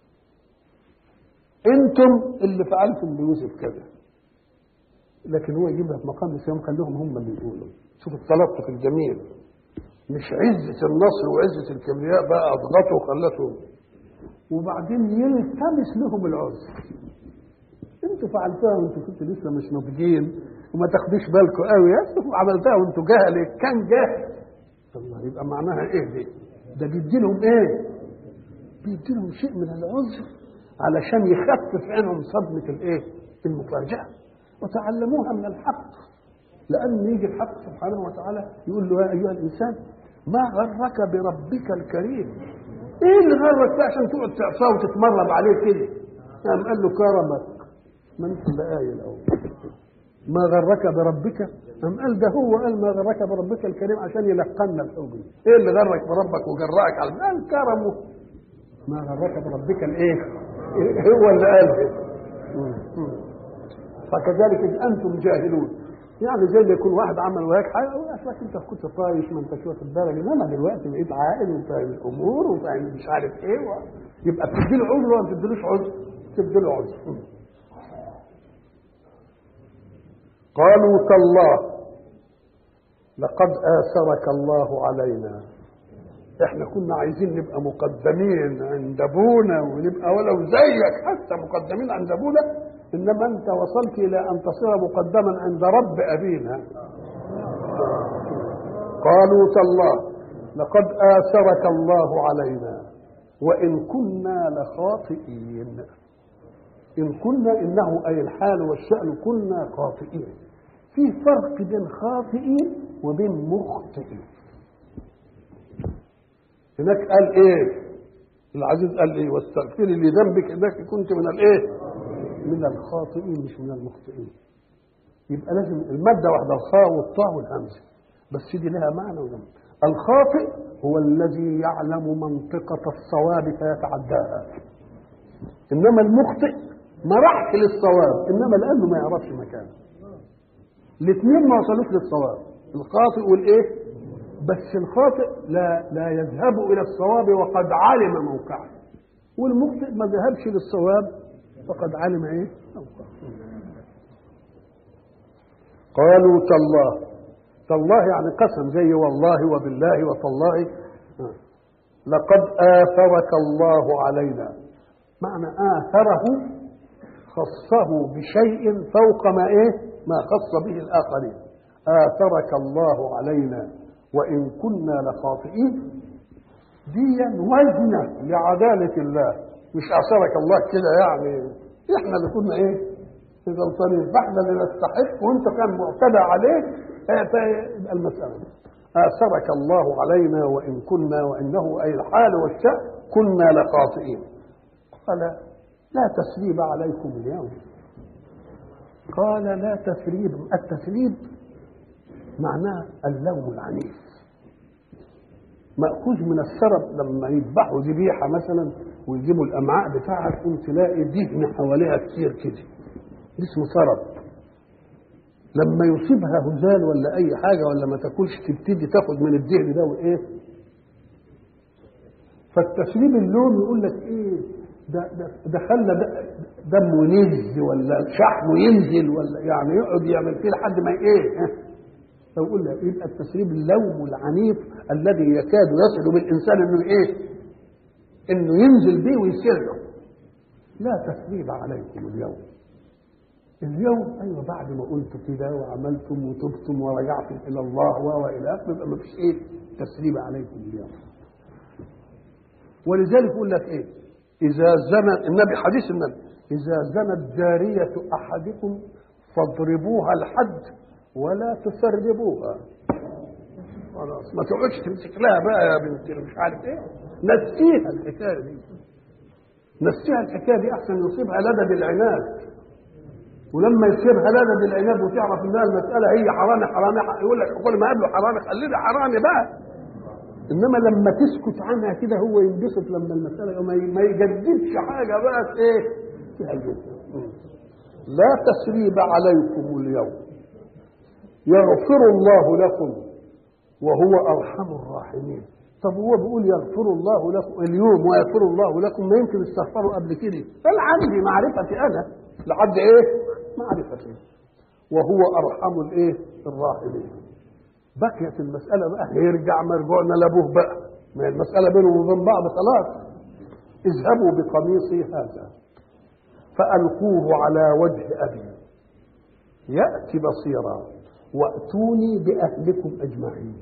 انتم اللي فعلتم بيوسف كذا، لكن هو يجيبها في مقام السلام خليهم هم اللي يقولوا. شوف التلطف الجميل، مش عزة النصر وعزة الكبرياء بقى اضغطوا وخلته وبعدين يلتمس لهم العذر. انتوا فعلتوها وانتوا كنتوا لسه مش ناضجين وما تاخدوش بالكم قوي، عملتها وانتوا جهل، كان جاهل. الله، يبقى معناها ايه دي؟ ده بيدي لهم ايه؟ بيدي لهم شيء من العذر علشان يخفف عنهم صدمه الايه؟ المفاجاه. وتعلموها من الحق، لان يجي الحق سبحانه وتعالى يقول له يا ايها الانسان ما غرك بربك الكريم. ايه اللي غرك بقى عشان تقعد تعصاه وتتمرد عليه كده؟ قام قال له كرمك. ما انت بقايل الاول ما غرك بربك، قام قال ده هو قال ما غرك بربك الكريم عشان يلقنا الحجج. ايه اللي غرك بربك وجرأك على قال كرمه. ما غرك بربك الايه؟ هو اللي قال كده. فكذلك إذ انتم جاهلون، يعني زي ما يكون واحد عمل وهيك حاجه وقال انت كنت طايش ما انتش واخد بالك، انما دلوقتي بقيت عاقل وفاهم الامور وفاهم مش عارف ايه و... يبقى بتدي له عذر ولا ما بتديلوش عذر؟ بتدي له عذر. قالوا تالله لقد آثرك الله علينا. احنا كنا عايزين نبقى مقدمين عند ابونا ونبقى ولو زيك حتى مقدمين عند ابونا، انما انت وصلت الى ان تصير مقدما عند رب ابينا. قالوا تالله لقد آثرك الله علينا وان كنا لخاطئين. ان كنا انه اي الحال والشأن كنا خاطئين. في فرق بين خاطئين وبين مخطئين. هناك قال ايه العزيز؟ قال ايه؟ واستغفري لذنبك انك كنت من الايه؟ من الخاطئين مش من المخطئين. يبقى لازم الماده واحده، الخاء والطاء والهمزه، بس دي لها معنى وجمع. الخاطئ هو الذي يعلم منطقه الصواب فيتعداها، انما المخطئ ما راحش للصواب انما لانه ما يعرفش مكانه. الاثنين ما وصلوش للصواب، الخاطئ والايه؟ بس الخاطئ لا لا يذهب الى الصواب وقد علم موقعه، والمخطئ ما ذهبش للصواب فقد علم ايه موقعه. قالوا تالله، تالله يعني قسم زي والله وبالله وتالله. لقد آثرك الله علينا، معنى آثره خصه بشيء فوق ما ايه ما خص به الآخرين. آثرك الله علينا وإن كنا لخاطئين، دي وزنة لعدالة الله، مش آثرك الله كده يعني احنا اللي كنا ايه غلطانين، فاحنا اللي نستحق وانت كان معتدى عليك. يبقى المسألة آثرك الله علينا وإن كنا، وإنه أي الحال والشأن كنا لخاطئين. قال لا تثريب عليكم اليوم. قال لا تثريب، التثريب معناه اللوم العنيف، مأخوذ من السرب. لما يذبحوا ذبيحة مثلا ويجيبوا الأمعاء بتاعها تقوم تلاقي دهن حواليها كتير كده، اسمه سرب. لما يصيبها هزال ولا أي حاجة ولا ما تاكلش تبتدي تاخد من الدهن ده وإيه. فالتثريب اللوم يقول لك إيه ده ده, ده خلى دمه ينزل ولا شحمه ينزل ولا يعني يقعد يعمل فيه لحد ما ايه. فيقول لك يبقى التثريب اللوم العنيف الذي يكاد يصل بالانسان انه ايه؟ انه ينزل به ويسير له. لا تثريب عليكم اليوم. اليوم ايوه بعد ما قلتوا كده وعملتم وتبتم ورجعتم الى الله والى اخره يبقى ما فيش ايه؟ تثريب عليكم اليوم. ولذلك يقول لك ايه؟ إذا زنى النبي، حديث النبي، إذا زنت جارية أحدكم فاضربوها الحد ولا تسربوها. خلاص ما تقعدش تمسك لها بقى يا بنت مش عارف إيه، نسيها الحكاية دي، نسيها الحكاية دي أحسن يصيبها لدى العناد. ولما يصيبها لدى العناد وتعرف إنها المسألة هي حرامي حرامي يقول لك كل ما قابله حرامي خلينا حرامي بقى. انما لما تسكت عنها كده هو ينبسط لما المساله ما يجددش حاجه بقى ايه فيها الجد. لا تثريب عليكم اليوم يغفر الله لكم وهو ارحم الراحمين. طب هو بيقول يغفر الله لكم اليوم ويغفر الله لكم، ما يمكن استغفروا قبل كده؟ بل عندي معرفتي انا لحد ايه معرفتي، وهو ارحم الايه الراحمين. بقيت المسألة بقى يرجع مرجعنا لأبوه بقى، ما المسألة بينهم وبين بعض خلاص. اذهبوا بقميصي هذا فألقوه على وجه أبي يأتي بصيرا وأتوني بأهلكم أجمعين.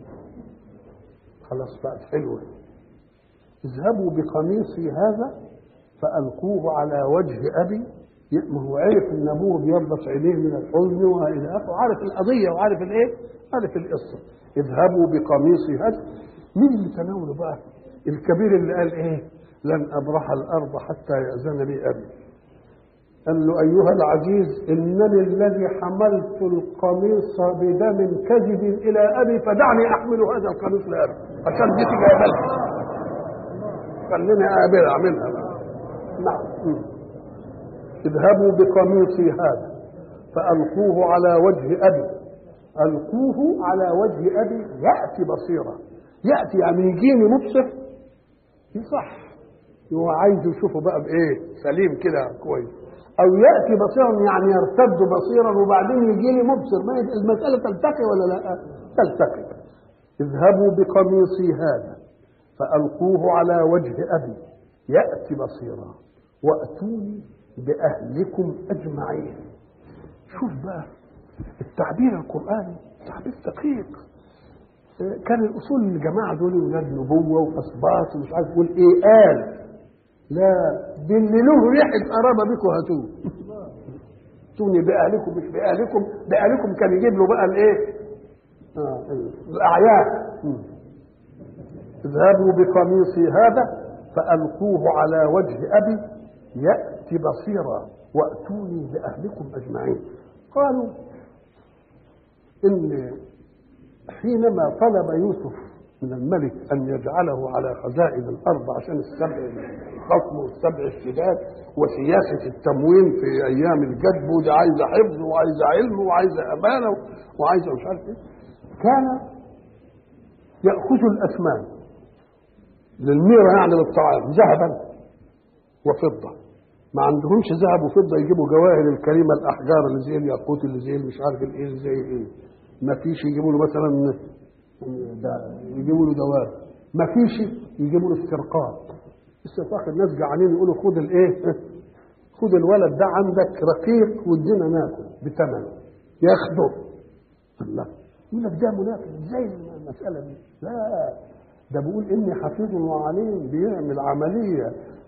خلاص بقت حلوة. اذهبوا بقميصي هذا فألقوه على وجه أبي. ما هو عارف ان ابوه بيربط عينيه من الحزن والى اخره، عارف القضيه وعارف الايه؟ عارف القصه. اذهبوا بقميصي هذا. مين اللي تناوله بقى؟ الكبير اللي قال ايه؟ لن ابرح الارض حتى ياذن لي ابي. قال له ايها العزيز انني الذي حملت القميص بدم كذب الى ابي فدعني احمل هذا القميص لابي عشان دي تيجي اقابلها. خليني اقابلها اعملها بقى. نعم. اذهبوا بقميصي هذا فألقوه على وجه أبي. ألقوه على وجه أبي يأتي بصيرا. يأتي يعني يجيني مبصر يصح، هو عايز يشوفه بقى بإيه؟ سليم كده كويس. أو يأتي بصيرا يعني يرتد بصيرا وبعدين يجيني مبصر. ما المسألة تلتقي ولا لا؟ تلتقي. اذهبوا بقميصي هذا فألقوه على وجه أبي يأتي بصيرا وأتوني بأهلكم أجمعين. شوف بقى التعبير القرآني تعبير دقيق. كان الأصول الجماعة دول ولاد نبوة وأسباط ومش عارف يقول إيه قال لا دي اللي له ريحة قرابة بكم هاتوه. توني بأهلكم مش بأهلكم. بأهلكم كان يجيب له بقى الإيه؟ آه الأعيان. اذهبوا بقميصي هذا فألقوه على وجه أبي يأتي بصيرا وأتوني بأهلكم أجمعين. قالوا إن حينما طلب يوسف من الملك أن يجعله على خزائن الأرض عشان السبع الخصم والسبع الشداد وسياسة التموين في أيام الجدب ودي عايزة حفظ وعايزة علم وعايزة أمانة وعايزة مش عارف إيه، كان يأخذ الأثمان للميرة يعني للطعام ذهبا وفضة. ما عندهمش ذهب وفضه يجيبوا جواهر الكريمه الاحجار اللي زي الياقوت اللي زي مش عارف الايه اللي زي ايه. ما فيش يجيبوا له مثلا ده يجيبوا له دواب. ما فيش يجيبوا له استرقاق. استرقاق الناس جعانين يقولوا خد الايه؟ خد الولد ده عندك رقيق وادينا ناكل بثمن. ياخده. الله يقول لك ده منافق ازاي المساله دي؟ لا ده بيقول اني حفيظ وعليم بيعمل عمليه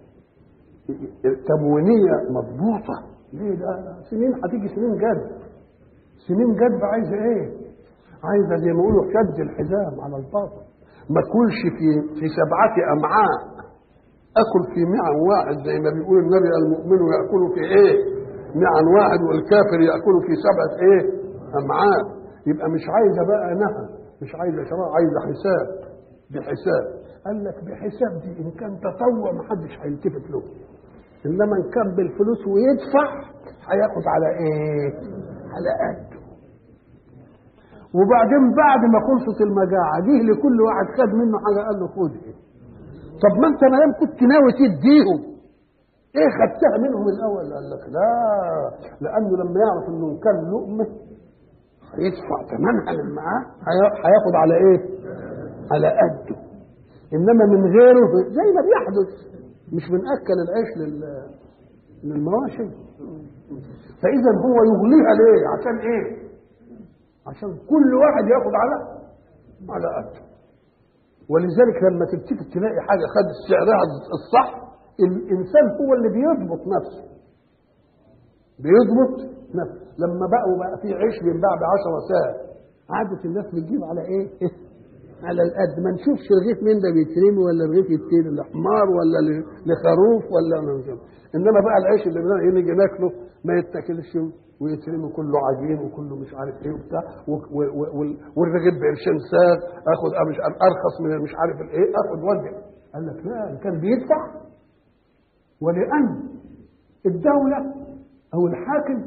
تموينيه مضبوطه. ليه ده؟ سنين هتيجي سنين جد. سنين جد عايزه ايه؟ عايزه زي ما يقولوا شد الحزام على الباطن. ما اكلش في في سبعه امعاء، اكل في معن واحد زي ما بيقول النبي المؤمن ياكل في ايه؟ معن واحد والكافر ياكل في سبعه ايه؟ امعاء. يبقى مش عايزه بقى نهى، مش عايزه شراء، عايزه حساب. بحساب. قال لك بحساب دي ان كان تطوع محدش هيلتفت له، انما ان كان بالفلوس ويدفع هياخد على ايه؟ على قده. وبعدين بعد ما خلصت المجاعه جه لكل واحد خد منه حاجه قال له خد ايه؟ طب ما انت ما دام كنت ناوي تديهم ايه خدتها منهم الاول؟ قال لك لا، لانه لما يعرف انه كان لقمه هيدفع ثمنها اللي معاه هياخد على ايه؟ على قده. انما من غيره زي ما بيحدث مش بنأكل العيش للمواشي. فاذا هو يغليها ليه؟ عشان ايه؟ عشان كل واحد ياخد على على قده. ولذلك لما تلتفت تلاقي حاجه خد سعرها الصح، الانسان هو اللي بيضبط نفسه. بيضبط نفسه. لما بقوا بقى في عيش بينباع بعشرة ساعة عادت الناس بتجيب على ايه؟ على القد. ما نشوفش رغيف مين ده بيترمي ولا رغيف يترمي لحمار ولا لخروف ولا نشوف. انما بقى العيش اللي نيجي ناكله ما يتاكلش ويترمي كله عجين وكله مش عارف ايه وبتاع، والرغيف بقرشين ساغ اخد مش ارخص من مش عارف الايه اخد وجه. قال لك لا، كان بيدفع. ولان الدوله او الحاكم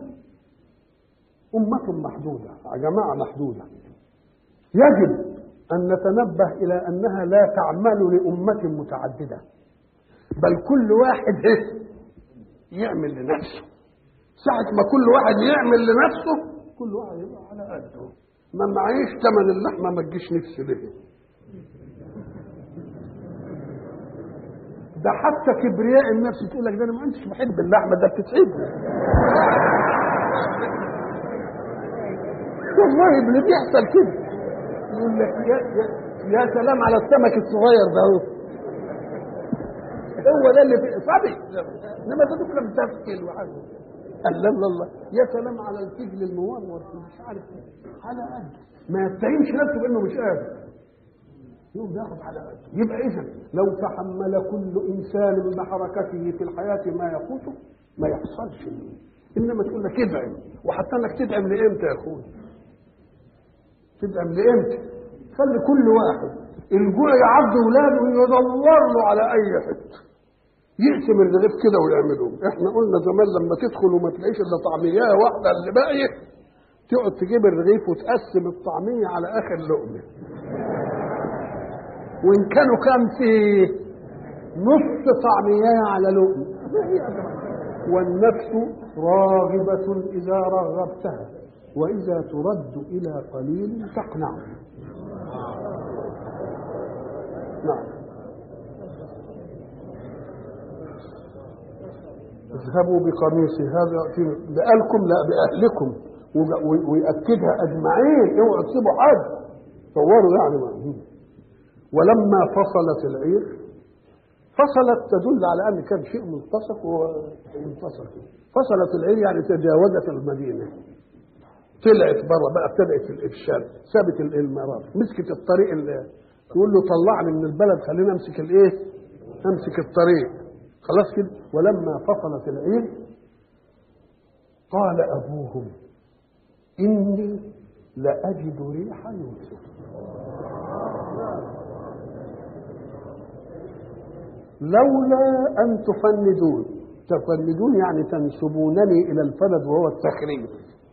امه محدوده، جماعه محدوده، يجب أن نتنبه إلى أنها لا تعمل لأمة متعددة، بل كل واحد يعمل لنفسه. ساعة ما كل واحد يعمل لنفسه كل واحد يبقى على قده. ما معيش ثمن اللحمة ما تجيش نفسي ليه. ده حتى كبرياء النفس تقول لك ده انا ما انتش بحب اللحمه، ده بتتعبني. والله اللي بيحصل كده يقول لك يا, يا, يا سلام على السمك الصغير ده اهو، هو ده اللي صبي، انما ده دول متفكل وحاجه. قال لا لا الله، يا سلام على الفجل المورور مش عارف على قد ما يتهمش نفسه بانه مش قادر، يقوم ياخد على قد. يبقى اذا لو تحمل كل انسان من حركته في الحياه ما يقوته ما يحصلش. انما تقول لك ادعم، وحتى انك تدعم لامتى يا اخويا؟ تدعم لامتى؟ خلي كل واحد الجوع يعض ولاده ويدور له على اي حته يقسم الرغيف كده ويعملوه. احنا قلنا زمان لما تدخل وما تلاقيش الا طعميه واحده اللي باقيه، تقعد تجيب الرغيف وتقسم الطعميه على اخر لقمه، وان كانوا كام فيه نص طعميه على لقمه. والنفس راغبه اذا رغبتها، واذا ترد الى قليل تقنع. نعم. اذهبوا بقميصي هذا بأهلكم لا بأهلكم، ويأكدها أجمعين، اوعوا تسيبوا حد صوروا يعني ما. ولما فصلت العير، فصلت تدل على أن كان شيء ملتصق وانتصر. فصلت العير يعني تجاوزت المدينة، طلعت بره بقى، ابتدأت الإفشال، سابت المرار، مسكت الطريق اللي تقول له طلعني من البلد خلينا امسك الايه؟ امسك الطريق خلاص كده. ولما فصلت العير قال أبوهم إني لأجد ريح يوسف. لولا أن تفندون، تفندون يعني تنسبونني إلى الفند وهو التخريب.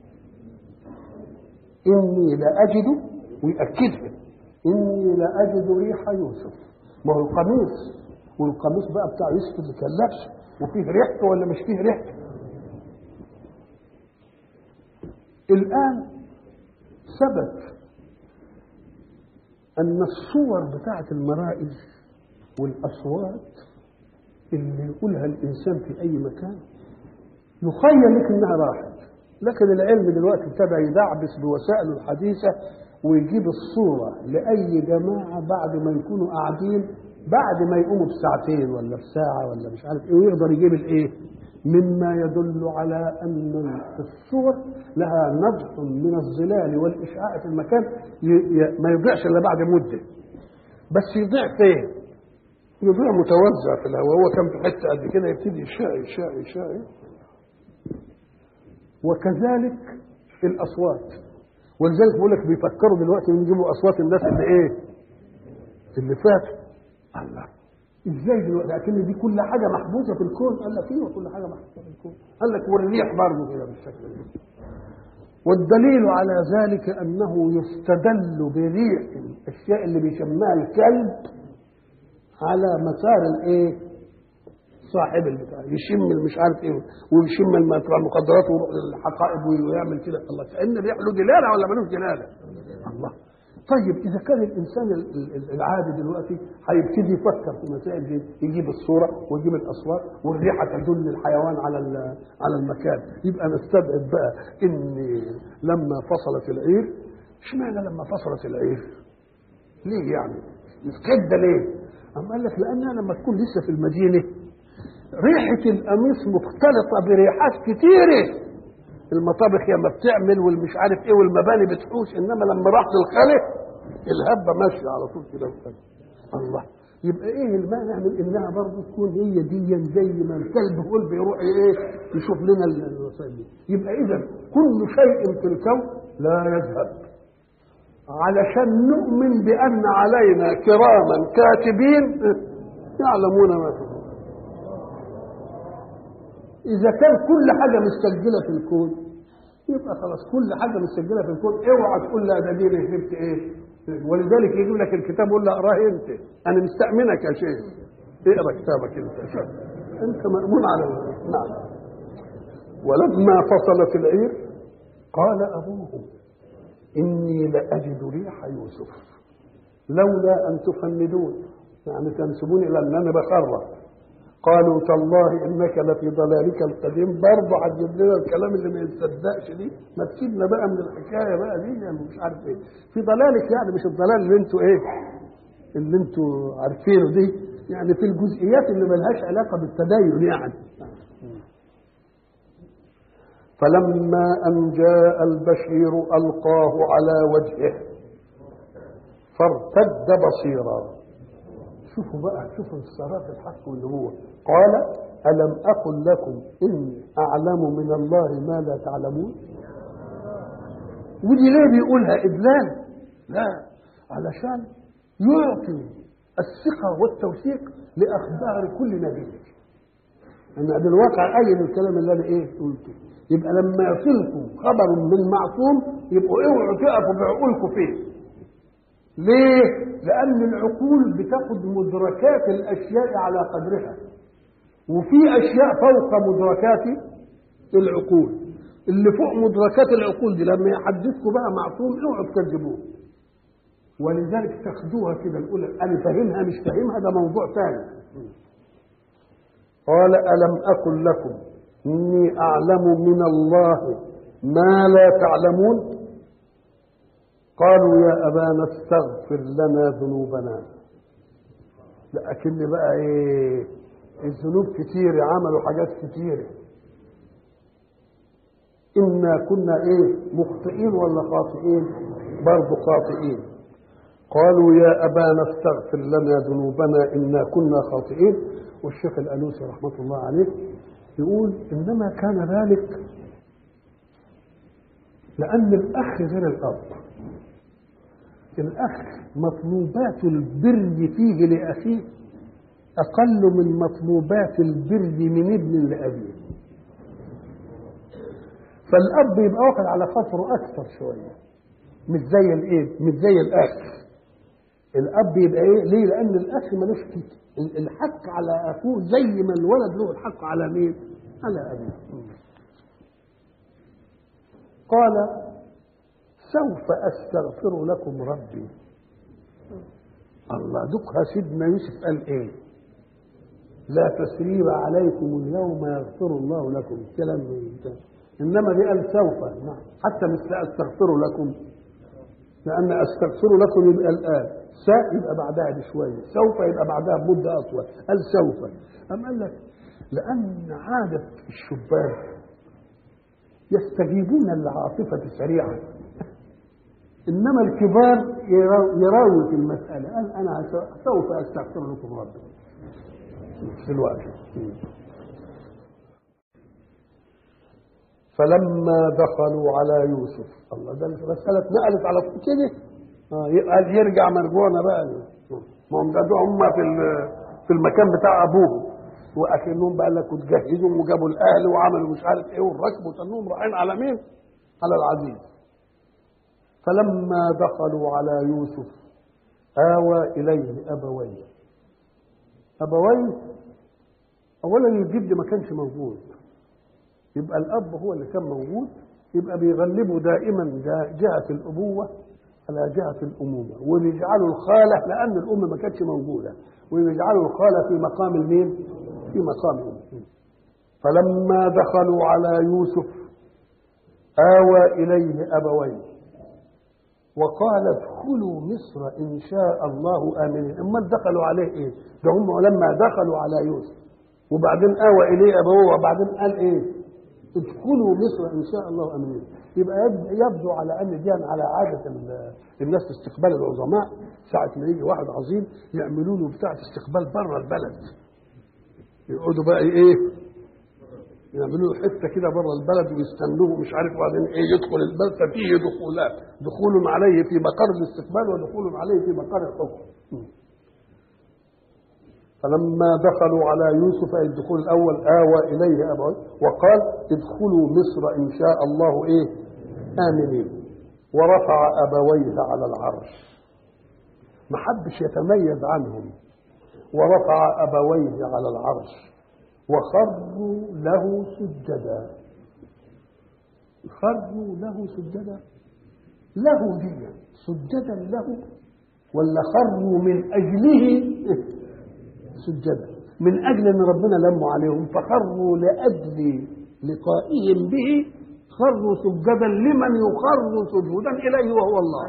إني لأجد، ويأكدها إني لأجد ريح يوسف. ما هو القميص، والقميص بقى بتاع يوسف اللي كان لابسه وفيه ريحته ولا مش فيه ريحته. الآن ثبت أن الصور بتاعة المرائد والأصوات اللي يقولها الإنسان في أي مكان يخيل لك إنها راحت، لكن العلم دلوقتي ابتدى يدعبس بوسائله الحديثة ويجيب الصورة لأي جماعة بعد ما يكونوا قاعدين، بعد ما يقوموا بساعتين ولا بساعة ولا مش عارف ايه، ويقدر يجيب الايه مما يدل على ان الصور لها نبض من الظلال والاشعاع في المكان ما يضيعش الا بعد مدة. بس يضيع فين؟ يضيع متوزع في الهواء. هو كان في حتة قد كده يبتدي يشاع يشاع يشاع. وكذلك الاصوات، ولذلك بقول لك بيفكروا دلوقتي يجيبوا اصوات الناس اللي ايه اللي فاتوا. الله ازاي دلوقتي؟ لكن دي كل حاجه محبوسه في الكون. قال لك ايوه كل حاجه محبوسه في الكون. قال لك والريح برضه كده بالشكل ده. والدليل على ذلك انه يستدل بريح الاشياء اللي بيسميها الكلب على مسار الايه صاحب البتاع، يشم مش عارف ايه ويشم المخدرات ويروح للحقائب ويعمل كده. الله كأن الريح له دلاله ولا ملوش دلاله؟ الله. طيب إذا كان الإنسان العادي دلوقتي هيبتدي يفكر في مسائل دي، يجيب الصورة ويجيب الأصوات والريحة تدل الحيوان على على المكان، يبقى نستبعد بقى إن لما فصلت العير. اشمعنى لما فصلت العير؟ ليه يعني؟ كده ليه؟ أم قال لك لأنها لما تكون لسه في المدينة ريحة القميص مختلطة بريحات كتيرة، المطابخ يا ما بتعمل والمش عارف ايه والمباني بتحوش، انما لما راحت الخلق الهبه ماشيه على طول كده. الله. يبقى ايه المانع من انها برضه تكون هي دي زي ما الكلب هو بيروح ايه يشوف لنا الوسائل دي. يبقى اذا كل شيء في الكون لا يذهب علشان نؤمن بان علينا كراما كاتبين يعلمون ما فيه. إذا كان كل حاجة مستسجلة في الكون يبقى خلاص كل حاجة مستسجلة في الكون. اوعى تقول لا ده دي جبت ايه. ولذلك يجيب لك الكتاب يقول له اقراه انت، انا مستأمنك يا شيخ، اقرا كتابك انت يا شيخ، انت مأمون على. نعم. ولما فصلت العير قال ابوهم اني لأجد ريح يوسف لولا ان تفندون، يعني تنسبون الى ان انا بخرف. قالوا تالله انك لفي ضلالك القديم. برضه هتجيب لنا الكلام اللي ما يتصدقش دي، ما تسيبنا بقى من الحكايه بقى دي يعني مش عارف ايه في ضلالك، يعني مش الضلال اللي انتوا ايه اللي انتوا عارفينه دي، يعني في الجزئيات اللي ملهاش علاقه بالتدين يعني. فلما ان جاء البشير القاه على وجهه فارتد بصيرا. شوفوا بقى، شوفوا الصراط الحق اللي هو قال ألم أقل لكم إني أعلم من الله ما لا تعلمون. ودي ليه بيقولها إدلال؟ لا، علشان يعطي الثقة والتوثيق لأخبار كل نبي. أنا بالواقع أين الكلام اللي أنا إيه قلته، يبقى لما يصلكم خبر من معصوم يبقوا اوعوا تقفوا بعقولكم فيه. ليه؟ لأن العقول بتاخد مدركات الأشياء على قدرها، وفي أشياء فوق مدركات العقول. اللي فوق مدركات العقول دي لما يحدثكم بقى معصوم اوعوا تكذبوه، ولذلك تاخدوها كده نقول أنا فاهمها مش فاهمها ده موضوع ثاني. قال ألم أقل لكم إني أعلم من الله ما لا تعلمون. قالوا يا أبانا استغفر لنا ذنوبنا. لكن بقى ايه الذنوب كتير، عملوا حاجات كتير. إنا كنا ايه مخطئين ولا خاطئين؟ برضو خاطئين. قالوا يا أبانا استغفر لنا ذنوبنا إنا كنا خاطئين. والشيخ الألوسي رحمة الله عليه يقول إنما كان ذلك لأن الأخ غير الأب. الأخ مطلوبات البر فيه لأخيه أقل من مطلوبات البر من ابن لأبيه. فالأب يبقى واخد على خاطره أكثر شوية، مش زي الإيه؟ مش زي الأخ. الأب يبقى إيه؟ ليه؟ لأن الأخ ملوش الحق على أخوه زي ما الولد له الحق على مين؟ على أبيه. قال سوف أستغفر لكم ربي. الله دكها سيدنا يوسف قال إيه؟ لا تسريب عليكم اليوم يغفر الله لكم. كلام من إنما دي قال سوف، حتى مش أستغفر لكم، لأن أستغفر لكم يبقى الآن، سا يبقى بعدها بشوية، سوف يبقى بعدها بمدة أطول. قال سوف. أم قال لك لأن عادة الشباب يستجيبون للعاطفة سريعا، إنما الكبار يراوي في المسألة. قال أنا سوف أستغفر لكم ربي في الوقت. فلما دخلوا على يوسف، الله ده المسألة اتنقلت على طول كده. اه يرجع مرجوعنا بقى، ما هم هم في في المكان بتاع ابوهم، واكنهم بقى لك وتجهزوا وجابوا الاهل وعملوا مش عارف ايه والركب وتنهم رايحين على مين؟ على العزيز. فلما دخلوا على يوسف آوى إليه أبويه. أبويه أولا الجد ما كانش موجود، يبقى الأب هو اللي كان موجود، يبقى بيغلبوا دائما جهة الأبوة على جهة الأمومة، وبيجعلوا الخالة لأن الأم ما كانتش موجودة، وبيجعلوا الخالة في مقام المين؟ في مقام الأم. فلما دخلوا على يوسف آوى إليه أبويه وقال ادخلوا مصر إن شاء الله آمنين. أما دخلوا عليه إيه؟ ده هم لما دخلوا على يوسف وبعدين آوى إليه أبوه وبعدين قال إيه؟ ادخلوا مصر إن شاء الله آمنين. يبقى يبدو على أن دي على عادة الناس في استقبال العظماء، ساعة ما يجي واحد عظيم يعملوا له بتاعة استقبال بره البلد، يقعدوا بقى إيه؟ يعملوا له حته كده بره البلد ويستنوه مش عارف وبعدين ايه يدخل البلد، ففيه دخولات، دخول عليه في مقر الاستقبال ودخول عليه في مقر الحكم. فلما دخلوا على يوسف الدخول الاول آوى اليه ابويه وقال ادخلوا مصر ان شاء الله ايه آمنين. ورفع ابويه على العرش، ما حدش يتميز عنهم. ورفع ابويه على العرش وخروا له سجدا. خروا له سجدا، له دي سجدا له ولا خروا من اجله سجدا؟ من أجل أن ربنا لموا عليهم فخروا لأجل لقائهم به خروا سجدا لمن يخر سجودا إليه وهو الله.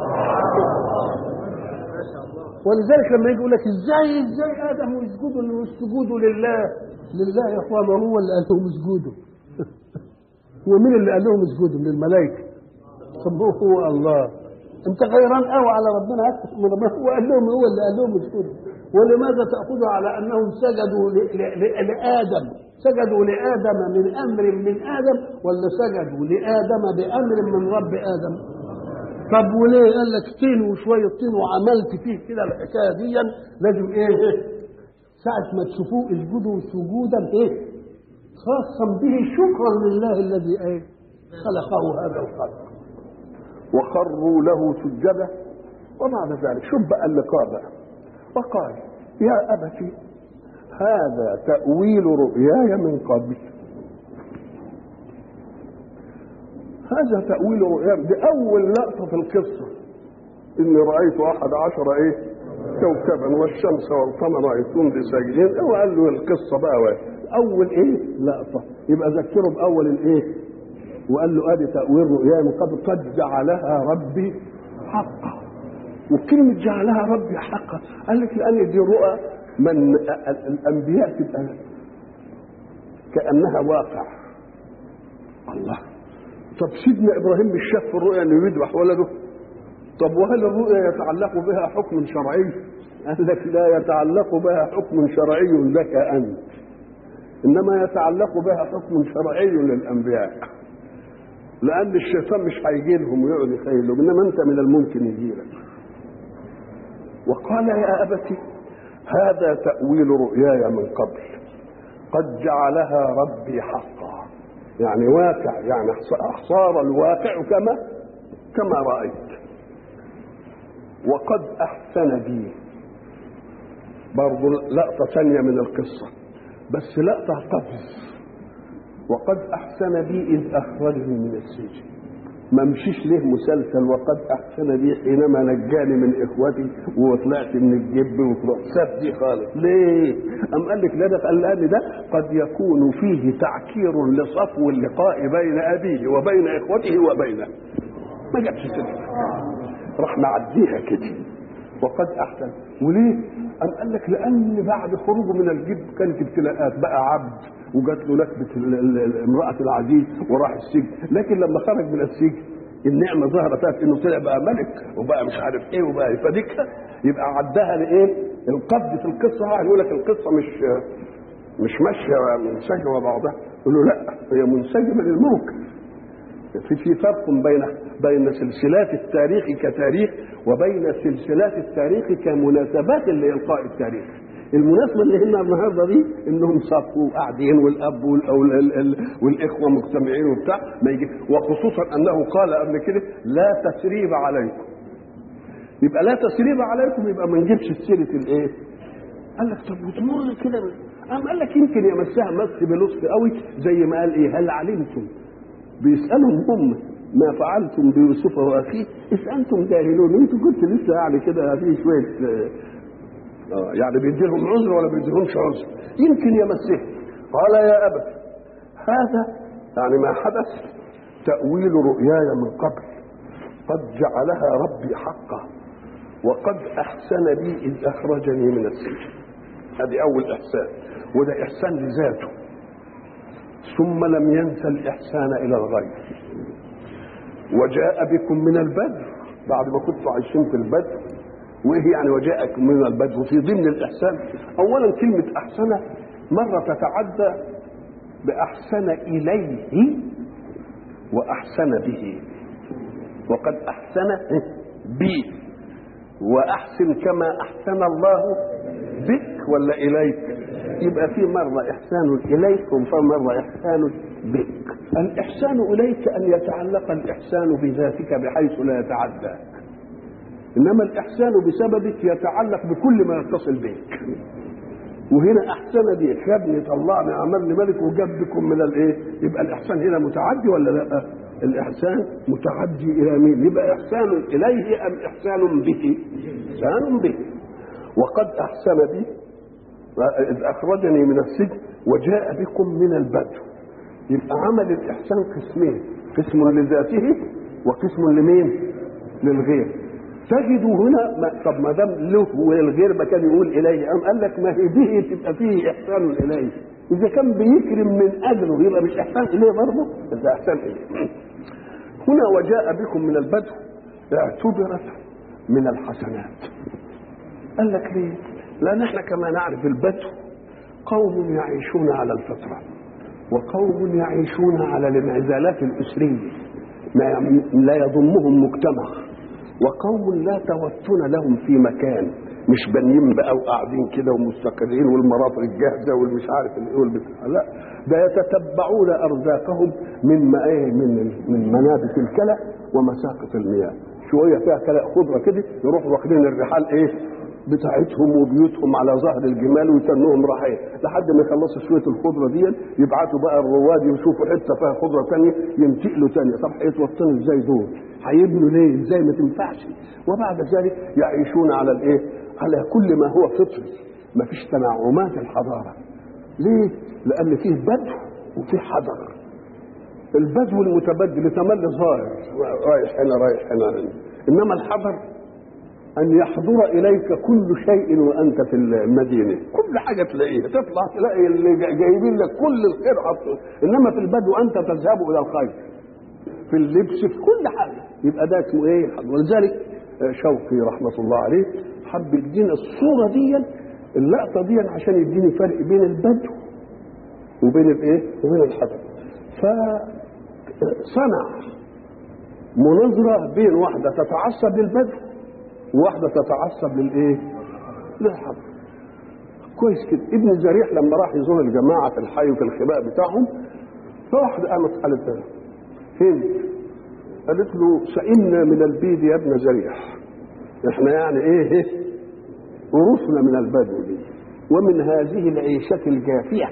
ولذلك لما يجي يقول لك ازاي ازاي آدم يسجدوا يسجدوا لله لله يا اخوان، هو اللي قال لهم اسجدوا. ومين اللي قال لهم اسجدوا؟ من الملائكة. طب هو الله، انت غيران قوي على ربنا اكثر من ربنا، هو قال لهم، هو اللي قال لهم اسجدوا. ولماذا تأخذ على انهم سجدوا لآدم؟ سجدوا لآدم من امر من آدم ولا سجدوا لآدم بأمر من رب آدم؟ طب وليه قال لك طين وشويه طين وعملت فيه كده الحكايه دي؟ لازم ايه؟ ساعه ما تشوفوه اسجدوا سجودا ايه؟ خاصا به شكرا لله الذي ايه؟ خلقه هذا الخلق. وخروا له سجدا. وبعد ذلك شوف بقى اللقاء بقى، وقال يا أبتي هذا تأويل رؤياي من قبل. هذا تأويل رؤياي، دي أول لقطة في القصة. إني رأيت أحد عشر إيه كوكبا والشمس والقمر رأيتهم بساجدين. هو قال له القصة بقى واحد. أول إيه لقطة، يبقى ذكره بأول الإيه، وقال له أدي تأويل رؤياي من قبل قد جعلها ربي حقا. وكلمة جعلها ربي حقا قال لك لأن دي رؤى من الأنبياء تبقى كأنها واقع. الله، طب سيدنا إبراهيم مش شاف في الرؤيا أنه يذبح ولده؟ طب وهل الرؤيا يتعلق بها حكم شرعي؟ قال لك لا يتعلق بها حكم شرعي لك أنت، إنما يتعلق بها حكم شرعي للأنبياء، لأن الشيطان مش هيجي لهم ويقعد يخيلهم، إنما أنت من الممكن يجي لك. وقال يا أبتي هذا تأويل رؤياي من قبل قد جعلها ربي حقا، يعني واقع، يعني صار الواقع كما كما رأيت. وقد أحسن بي، برضو لقطة ثانية من القصة بس لقطة قفز. وقد أحسن بي إذ أخرجني من السجن. ما مشيش ليه مسلسل وقد أحسن بي حينما نجاني من إخوتي وطلعت من الجب وطلعت ساب دي خالص. ليه؟ أم قال لك لا، ده قال لأن ده قد يكون فيه تعكير لصفو اللقاء بين أبيه وبين إخوته وبينه. ما جابش سنة، راح معديها كده وقد أحسن. وليه؟ أم قال لك لأن بعد خروجه من الجب كانت ابتلاءات، بقى عبد وجات له نكبة امرأة العزيز وراح السجن، لكن لما خرج من السجن النعمة ظهرت فيها انه طلع بقى ملك وبقى مش عارف ايه وبقى يفاديكها، يبقى عدها لايه؟ القبض في القصة. يقول لك القصة مش مش ماشية منسجمة بعضها، يقول له لا، هي منسجمة للموقف. في في فرق بين بين سلسلات التاريخ كتاريخ وبين سلسلات التاريخ كمناسبات لإلقاء التاريخ. المناسبة اللي هنا النهارده دي انهم صفوا قاعدين والاب والاخوه مجتمعين وبتاع ما يجي، وخصوصا انه قال قبل كده لا تسريب عليكم. يبقى لا تسريب عليكم، يبقى ما نجيبش سيره الايه؟ قال لك طب وتمر كده، قام قال لك يمكن يمسها مس بلطف قوي زي ما قال ايه؟ هل علمتم، بيسالهم هم ما فعلتم بيوسف واخيه اذ انتم جاهلون. انتوا كنت لسه يعني كده في شويه آه يعني بيدي لهم عذر ولا بيديهمش عذر؟ يمكن يمسه. قال يا أبت هذا يعني ما حدث تأويل رؤياي من قبل قد جعلها ربي حقا وقد أحسن بي إذ أخرجني من السجن. هذه أول إحسان، وده إحسان لذاته. ثم لم ينسى الإحسان إلى الغير. وجاء بكم من البدر، بعد ما كنتوا عايشين في البدر. وايه يعني وجاءكم من البدو؟ في ضمن الاحسان اولا كلمه احسن مره تتعدى باحسن اليه واحسن به. وقد احسن بي، واحسن كما احسن الله بك ولا اليك. يبقى في مره احسان اليك ومره احسان بك. الاحسان اليك ان يتعلق الاحسان بذاتك بحيث لا يتعدى، انما الاحسان بسببك يتعلق بكل ما يتصل بك. وهنا احسن بيك، خدني طلعني عملني ملك وجاب بكم من الايه؟ يبقى الاحسان هنا متعدي ولا لا؟ الاحسان متعدي الى مين؟ يبقى احسان اليه ام احسان به؟ احسان به. وقد احسن بي إذ أخرجني من السجن وجاء بكم من البدو. يبقى عمل الإحسان قسمين، قسم لذاته وقسم لمين؟ للغير. تجدوا هنا ما طب ما دام له وللغير ما كان يقول إليه، أم قال لك ما هي دي تبقى فيه إحسان إليه. إذا كان بيكرم من أجله يبقى مش إحسان إليه برضه؟ إذا إحسان إليه. هنا وجاء بكم من البدو اعتبرت من الحسنات. قال لك ليه؟ لأن احنا كما نعرف البدو قوم يعيشون على الفطرة، وقوم يعيشون على الانعزالات الأسرية لا يضمهم مجتمع، وقوم لا توتن لهم في مكان، مش بنيين بقى وقاعدين كده ومستقرين والمرافق الجاهزة والمش عارف الايه والبتاع، لا ده يتتبعون أرزاقهم من ما ايه من من منابت الكلى ومساقط المياه. شوية فيها كلى خضرة كده يروحوا واخدين الرحال ايه بتاعتهم وبيوتهم على ظهر الجمال ويتنوهم راحين لحد ما يخلصوا شويه الخضره دي، يبعتوا بقى الرواد يشوفوا حته فيها خضره ثانيه ينتقلوا ثانيه. طب هيتوطنوا ازاي دول؟ هيبنوا ليه؟ ازاي؟ ما تنفعش. وبعد ذلك يعيشون على الايه؟ على كل ما هو فطري، ما فيش تنعمات الحضاره. ليه؟ لان فيه بدو وفيه حضر. البدو المتبدل يتملي ظاهر رايح هنا رايح هنا، انما الحضر أن يحضر إليك كل شيء وأنت في المدينة، كل حاجة تلاقيها، تطلع تلاقي اللي جايبين لك كل الخير حطه. إنما في البدو أنت تذهب إلى الخير في اللبس في كل حاجة. يبقى ده اسمه إيه؟ ولذلك شوقي رحمة الله عليه حب يدينا الصورة دي اللقطة دي عشان يديني فرق بين البدو وبين الإيه؟ وبين الحضر. فصنع مناظرة بين واحدة تتعصب للبدو وواحدة تتعصب للايه؟ للحضر. كويس كده. ابن زريح لما راح يزور الجماعة في الحي وفي الخباء بتاعهم، فواحدة قامت قالت له هند، قالت له سئمنا من البيد يا ابن زريح، احنا يعني ايه ايه ورثنا من البدو دي ومن هذه العيشة الجافية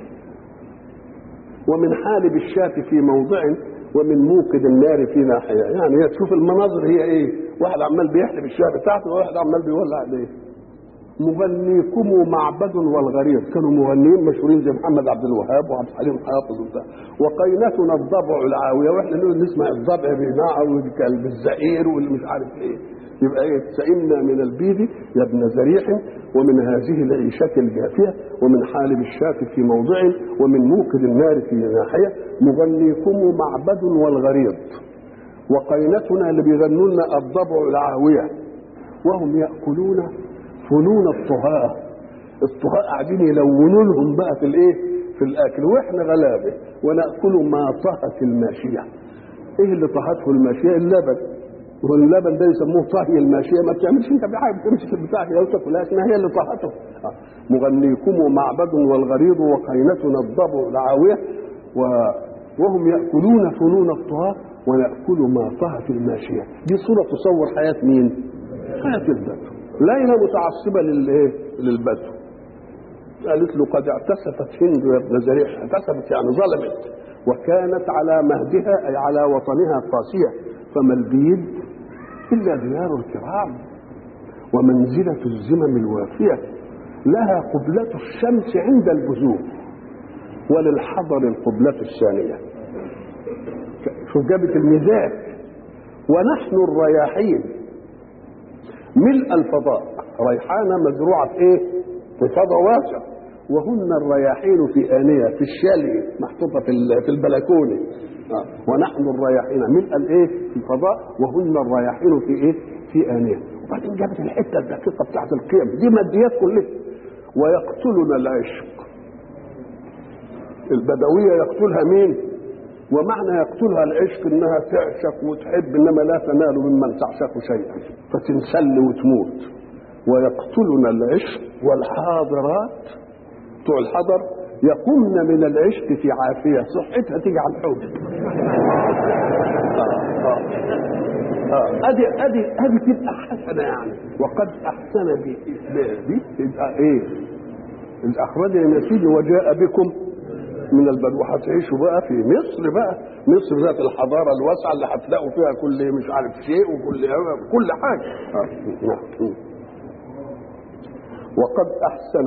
ومن حالب الشاة في موضع ومن موقد النار في ناحية. يعني هي تشوف المناظر هي ايه؟ واحد عمال بيحلب الشاه بتاعته وواحد عمال بيولع عليه. مغنيكم معبد والغرير، كانوا مغنيين مشهورين زي محمد عبد الوهاب وعبد الحليم حافظ وبتاع. وقينتنا الضبع العاويه، واحنا نسمع الضبع بيناع والكلب الزئير واللي مش عارف ايه. يبقى ايه؟ سئمنا من البيد يا ابن زريح ومن هذه العيشة الجافية ومن حالب الشاة في موضع ومن موقد النار في ناحية. مغنيكم معبد والغرير، وقينتنا اللي بيغنوا لنا الضبع العاوية، وهم يأكلون فنون الطهاة. الطهاة قاعدين يلونوا لهم بقى في الايه؟ في الاكل، واحنا غلابه ونأكل ما طهت الماشية. ايه اللي طهته الماشية؟ اللبن. واللبن ده يسموه طهي الماشية. ما بتعملش انت بحاجه، بتمسك البتاع كده وتاكلها، اسمها هي اللي طهته. آه. مغنيكم معبد والغريض وقينتنا الضبع العاوية و... وهم يأكلون فنون الطهاة ونأكل ما طهت الماشية. دي صورة تصور حياة مين؟ حياة البدو. ليلى متعصبة للايه؟ للبدو. قالت له قد اعتسفت هند يا ابن زريح. اعتسفت يعني ظلمت، وكانت على مهدها أي على وطنها قاسية، فما البيد إلا ديار الكرام ومنزلة الزمم الوافية، لها قبلة الشمس عند البزوغ وللحضر القبلة الثانية. شوف جابت الميزان. ونحن الرياحين ملء الفضاء، ريحانة مزروعة في ايه؟ في فضاء واسع، وهن الرياحين في آنية في الشالي محطوطة في البلكونة. ونحن الرياحين ملء الايه؟ في الفضاء وهن الرياحين في ايه؟ في آنية. وبعدين جابت الحتة الدقيقة بتاعت القيم دي، ماديات كلها. ويقتلنا العشق. البدوية يقتلها مين؟ ومعنى يقتلها العشق انها تعشق وتحب، انما لا تنال ممن تعشق شيئا فتنسل وتموت. ويقتلنا العشق والحاضرات بتوع الحضر يقومن من العشق في عافية، صحتها تيجي على الحب. ادي ادي ادي تبقى حسنة يعني. وقد احسن بي بي تبقى ايه؟ الاخرجني يا سيدي وجاء بكم من البدو. هتعيشوا بقى في مصر بقى، مصر ذات الحضاره الواسعه اللي هتلاقوا فيها كل مش عارف شيء وكل كل حاجه. نعم. وقد احسن بي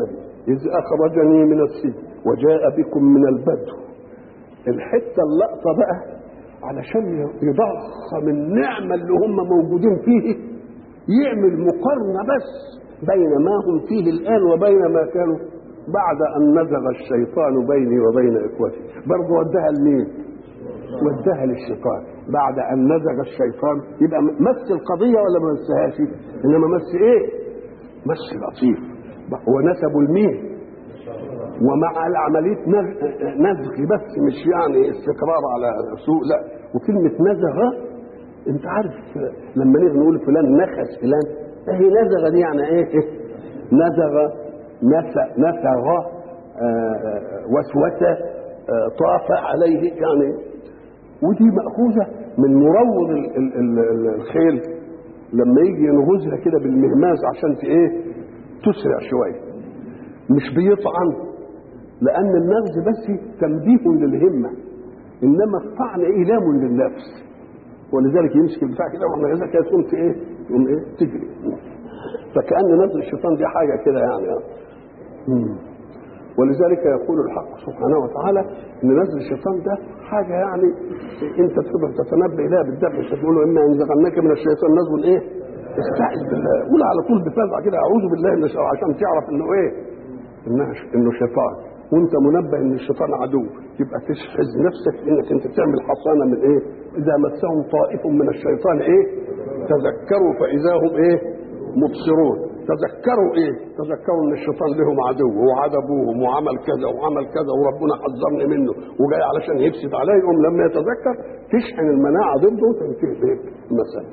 إذ أخرجني من السجن وجاء بكم من البدو. الحتة اللقطة بقى علشان يضخم النعمة اللي هم موجودين فيه، يعمل مقارنة بس بين ما هم فيه الآن وبين ما كانوا بعد أن نزغ الشيطان بيني وبين إخوتي. برضه ودها لمين؟ ودها للشيطان. بعد أن نزغ الشيطان يبقى مس القضية ولا ما مسهاش؟ إنما مس إيه؟ مس لطيف. ونسبوا لمين؟ ومع العملية نزغ بس، مش يعني استقرار على سوء، لا. وكلمة نزغ انت عارف لما نيجي نقول فلان نخس فلان، هي نزغ دي يعني ايه؟ نزغ نسغ وسوسة طاف عليه يعني. ودي مأخوذة من مروض الخيل لما يجي ينغزها كده بالمهماز عشان في ايه؟ تسرع شوية، مش بيطعن، لأن النغز بس تنبيه للهمة، إنما الطعن إيلام للنفس. ولذلك يمسك البتاع كده واحنا غزة كده تقوم في ايه؟ تقوم ايه؟ تجري. فكأن نزل الشيطان دي حاجة كده يعني. مم. ولذلك يقول الحق سبحانه وتعالى ان نزل الشيطان ده حاجة يعني انت تقدر تتنبه اليها بالدفع. مش تقول له اما ينزغنك من الشيطان نزغ ايه؟ استعذ بالله. قول على طول بفزع كده اعوذ بالله من الشيطان عشان تعرف انه ايه؟ انه انه شيطان، وانت منبه ان الشيطان عدو. يبقى تشحذ نفسك انك انت تعمل حصانه من ايه؟ اذا مسهم طائف من الشيطان ايه؟ تذكروا فاذا هم ايه؟ مبصرون. تذكروا ايه؟ تذكروا ان الشيطان لهم عدو وعاد ابوهم وعمل كذا وعمل كذا وربنا حذرني منه وجاي علشان يفسد عليهم. لما يتذكر تشحن المناعه ضده وتنتهي به المساله.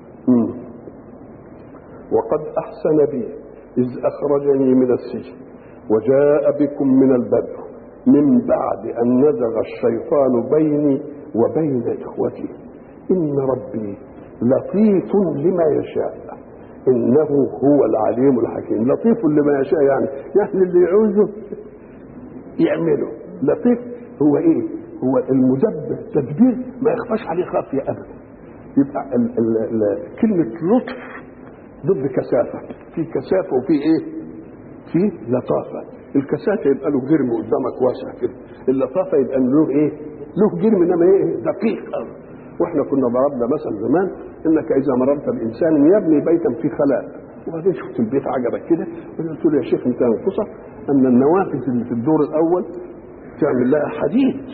وقد احسن بي اذ اخرجني من السجن وجاء بكم من البدو من بعد أن نزغ الشيطان بيني وبين إخوتي إن ربي لطيف لما يشاء إنه هو العليم الحكيم. لطيف لما يشاء يعني يعني اللي يعوزه يعمله. لطيف هو إيه؟ هو المدبر تدبير ما يخفاش عليه خافية أبدا. يبقى ال ال ال كلمة لطف ضد كثافة. في كثافة وفي إيه؟ في لطافة. الكثافة يبقى له جرم قدامك واسع كده، اللطافة يبقى له ايه؟ له جرم انما ايه؟ دقيق قوي. واحنا كنا ضربنا مثل زمان انك اذا مررت بانسان يبني بيتا في خلاء وبعدين شفت البيت عجبك كده قلت له يا شيخ انت ينقصك ان النوافذ اللي في الدور الاول تعمل لها حديد،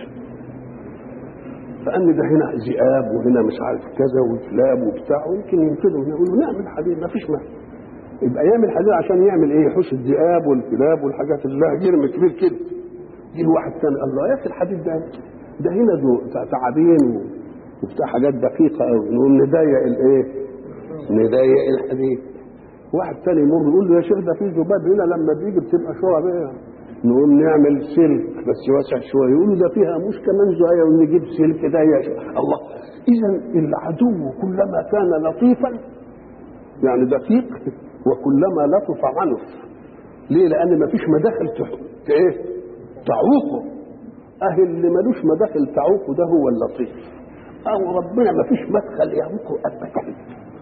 فان ده هنا ذئاب وهنا مش عارف كذا وكلاب وبتاع ويمكن ينفذوا. نقول له نعمل حديد ما فيش مانع. يبقى يعمل حديد عشان يعمل ايه؟ يحوش الذئاب والكلاب والحاجات اللي لها جرم كبير كده. يجي واحد ثاني قال له يا اخي الحديد ده ده هنا تعابين وبتاع حاجات دقيقه قوي. نقول نضيق الايه؟ نضيق الحديد. واحد ثاني يمر يقول له يا شيخ ده في ذباب هنا لما بيجي بتبقى شرب ايه؟ نقول نعمل سلك بس واسع شويه. يقولوا ده فيها مش كمان زوايا ونجيب سلك ده يا شيخ. الله. اذا العدو كلما كان لطيفا يعني دقيق وكلما لطف عنف. ليه؟ لان ما فيش مداخل ايه؟ تعوقه. اهل اللي ملوش مداخل تعوقه ده هو اللطيف. او ربنا ما فيش مدخل يعوقه ابدا.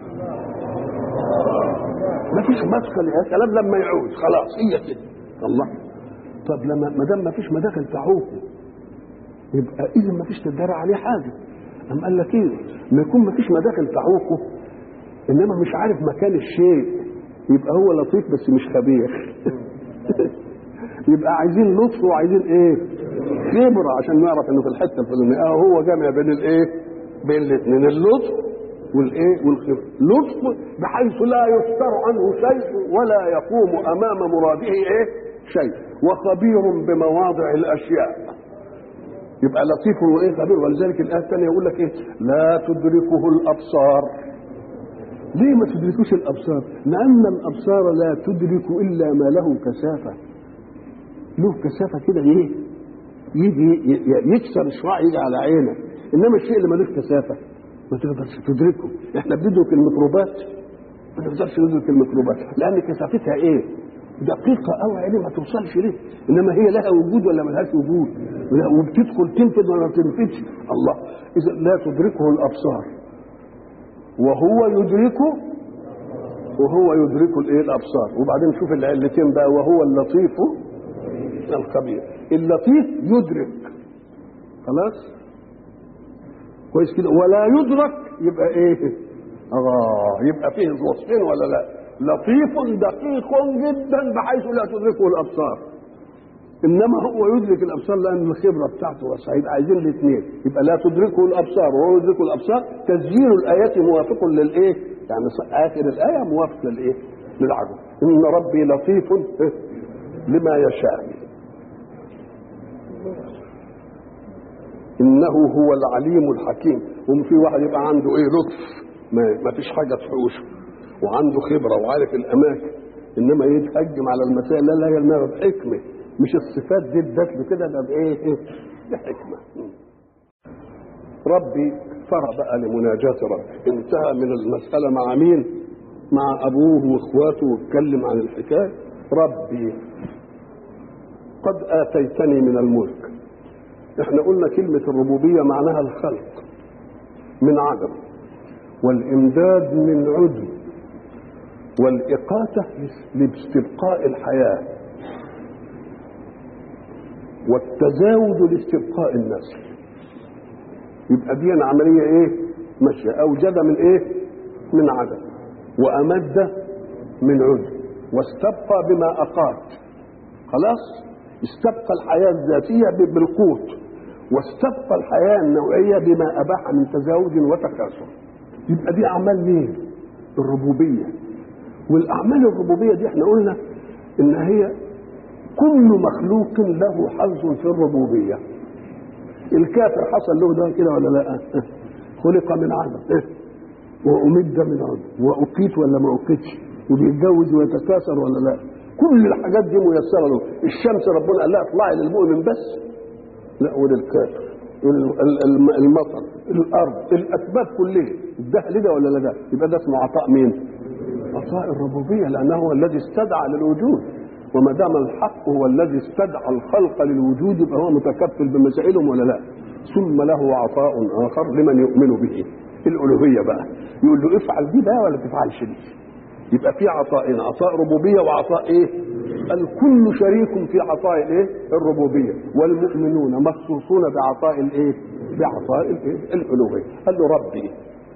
ما فيش مدخل يا سلام لما يعود خلاص هي كده. الله. طب لما ما دام ما فيش مداخل تعوقه يبقى اذا ما فيش تدار عليه حاجه. أم قال لك ايه؟ ما يكون ما فيش مداخل تعوقه انما مش عارف مكان الشيء يبقى هو لطيف بس مش خبير. يبقى عايزين لطف وعايزين ايه؟ خبره عشان نعرف انه في الحته الفلانيه اه هو جامع بين الايه؟ بين الاثنين اللطف والايه؟ والخبره. لطف بحيث لا يستر عنه شيء ولا يقوم امام مراده ايه؟ شيء. وخبير بمواضع الاشياء. يبقى لطيف وايه؟ خبير. ولذلك الايه الثانيه يقول لك ايه؟ لا تدركه الابصار. ليه ما تدركوش الابصار؟ لان الابصار لا تدرك الا ما له كثافه. له كثافه كده ايه؟ يجي يكسر الشعاع يجي على عينك. انما الشيء اللي ملوش كثافه ما تقدرش تدركه. احنا بندرك الميكروبات ما نقدرش ندرك الميكروبات لان كثافتها ايه؟ دقيقه قوي يعني ما توصلش ليه. انما هي لها وجود ولا ما لهاش وجود؟ وبتدخل تنفذ ولا ما تنفذش. الله. اذا لا تدركه الابصار وهو يدركه وهو يدرك الايه؟ الابصار. وبعدين نشوف العلتين بقى. وهو اللطيف الخبير. اللطيف يدرك، خلاص كويس كده، ولا يدرك يبقى ايه؟ اه يبقى فيه وصفين ولا لا؟ لطيف دقيق جدا بحيث لا تدركه الابصار، انما هو يدرك الابصار لان الخبره بتاعته واسعه. يبقى عايزين الاثنين، يبقى لا تدركه الابصار وهو يدرك الابصار. تسجيل الايات موافق للايه؟ يعني اخر الايه موافق للايه؟ للعجب. ان ربي لطيف لما يشاء انه هو العليم الحكيم. هم في واحد يبقى عنده ايه؟ لطف، ما فيش حاجه تحوشه، وعنده خبره وعارف الاماكن، انما يتهجم على المسائل لا لا يلمها بحكمه. مش الصفات دي ادت له كده، ده بايه؟ بحكمه. ربي فرع بقى لمناجاه ربي، انتهى من المساله مع مين؟ مع ابوه واخواته، واتكلم عن الحكايه. ربي قد اتيتني من الملك. احنا قلنا كلمه الربوبيه معناها الخلق من عدم، والامداد من عدم، والاقاته لاستبقاء الحياه، والتزاوج لاستبقاء النسل. يبقى دي عمليه ايه؟ ماشيه. اوجد من ايه؟ من عدم، وامد من عدم، واستبقى بما اقات. خلاص، استبقى الحياه الذاتيه بالقوت، واستبقى الحياه النوعيه بما اباح من تزاوج وتكاثر. يبقى دي اعمال مين؟ الربوبيه. والاعمال الربوبيه دي احنا قلنا ان هي كل مخلوق له حظ في الربوبيه. الكافر حصل له ده كده ولا لا؟ خلق من عدم وامد من عدم، واقيت ولا ما اقيتش، وبيتجوز ويتكاثر ولا لا؟ كل الحاجات دي ميسره له. الشمس ربنا قال لها اطلعي للمؤمن بس، لا وللكافر. المطر، الارض، الاسباب كلها الدهل ده ولا لا ده؟ يبقى ده اسمه عطاء مين؟ عطاء الربوبيه، لانه هو الذي استدعى للوجود. وما دام الحق هو الذي استدعى الخلق للوجود يبقى هو متكفل بمسائلهم ولا لا؟ ثم له عطاء اخر لمن يؤمن به، الالوهيه بقى. يقول له افعل دي بقى ولا تفعلش دي. يبقى في عطائين، عطاء ربوبيه وعطاء ايه؟ الكل شريك في عطاء الايه؟ الربوبيه، والمؤمنون مخصوصون بعطاء الايه؟ بعطاء الايه؟ الالوهيه. قال له ربي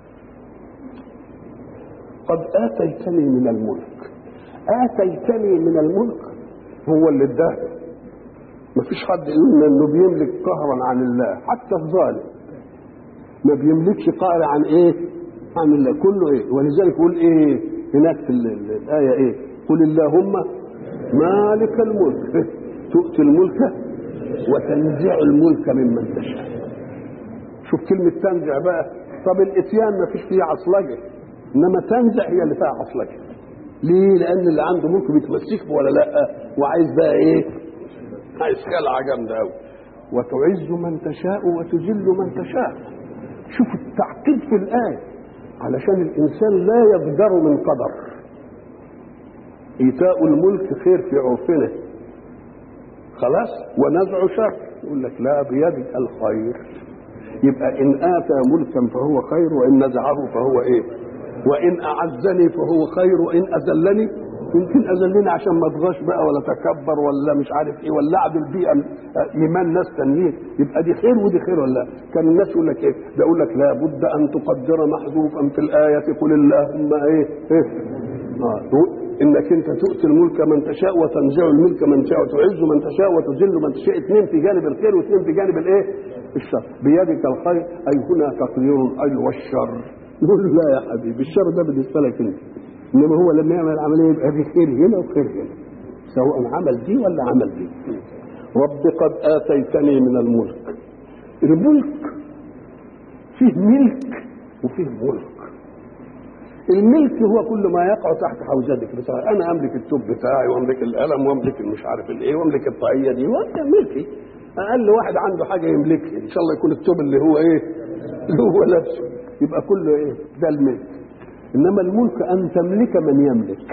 قد اتيتني من الملك. اتيتني من الملك هو اللي اداه. ما فيش حد يقول انه بيملك قهرا عن الله، حتى الظالم ما بيملكش قهر عن ايه؟ عن الله. كله ايه؟ ولذلك يقول ايه هناك في الايه ايه؟ قل اللهم مالك الملك تؤتي الملك وتنزع الملك ممن تشاء. شوف كلمه تنزع بقى. طب الاتيان ما فيش فيه عصلجه، انما تنزع هي اللي فيها عصلجه. ليه؟ لان اللي عنده ملك بيتمسك به ولا لا؟ وعايز بقى ايه؟ عايز خلعه جامده قوي. وتعز من تشاء وتذل من تشاء. شوف التعقيد في الايه علشان الانسان لا يقدر من قدر. ايتاء الملك خير في عرفنا، خلاص، ونزع شر. يقول لك لا، بيدك الخير. يبقى ان اتى ملكا فهو خير، وان نزعه فهو ايه؟ وان اعزني فهو خير، وان اذلني يمكن اذلني عشان ما اتغاش بقى ولا تكبر ولا مش عارف ايه ولا اعدل بيئه ايمان ناس تانيين. يبقى دي خير ودي خير ولا لا؟ كان الناس يقول لك ايه؟ ده يقول لك لا بد ان تقدر محذوفا في الايه قل اللهم ايه ايه اه انك انت تؤتي الملك من تشاء وتنزع الملك من تشاء وتعز من تشاء وتذل من تشاء. اثنين في جانب الخير واثنين في جانب الايه؟ الشر. بيدك الخير اي هنا تقدير اي والشر. نقول لا يا حبيبي، الشر ده بالنسبه لك انت، انما هو لما يعمل العمليه يبقى في خير هنا وخير هنا، سواء عمل دي ولا عمل دي. رب قد اتيتني من الملك. الملك فيه ملك وفيه ملك. الملك هو كل ما يقع تحت حوزتك بتاعي. انا املك التوب بتاعي واملك القلم واملك مش عارف الايه واملك الطاقيه دي، وده ملكي. اقل واحد عنده حاجه يملكها ان شاء الله يكون التوب اللي هو ايه؟ اللي هو لابسه، يبقى كله ايه؟ ده الملك. انما الملك ان تملك من يملك.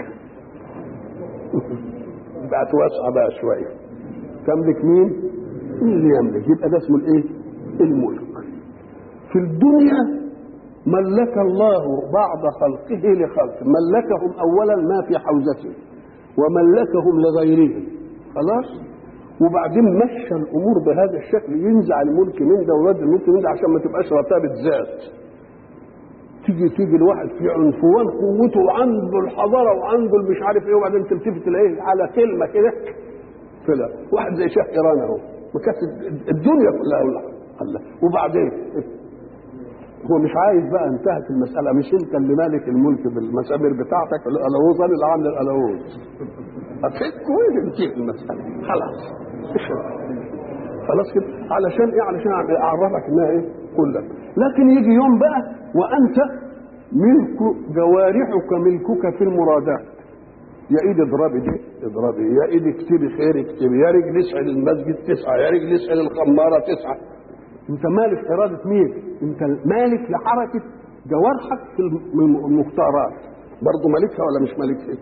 بقى توسع بقى شويه، تملك مين؟ اللي يملك. يبقى ده اسمه الايه؟ الملك. في الدنيا ملك الله بعض خلقه لخلق، ملكهم اولا ما في حوزته وملكهم لغيرهم، خلاص. وبعدين مشى الامور بهذا الشكل، ينزع الملك من ده ويرد الملك من ده عشان ما تبقاش رتابه ذات. تيجي تيجي الواحد في عنفوان قوته وعنده الحضاره وعنده مش عارف ايه، وبعدين تلتفت تلاقيه على كلمه كده طلع واحد زي شاه ايران اهو مكسب الدنيا كلها ولا الله. وبعدين هو مش عايز بقى، انتهت المساله، مش انت اللي مالك الملك بالمسامير بتاعتك الالوز، انا اللي عامل الالوز. هتفك كويس انتهت المساله خلاص. خلاص كده علشان ايه؟ علشان اعرفك انها ايه كلها. لكن يجي يوم بقى وانت ملك جوارحك ملكك في المرادات. يا ايدي اضربي دي اضربي، يا ايدي اكتبي خير اكتبي، يا رجل اسعى للمسجد تسعى، يا رجل اسعى للخماره تسعى. انت مالك اراده مين؟ انت مالك لحركه جوارحك في المختارات، برضه مالكها ولا مش مالكها؟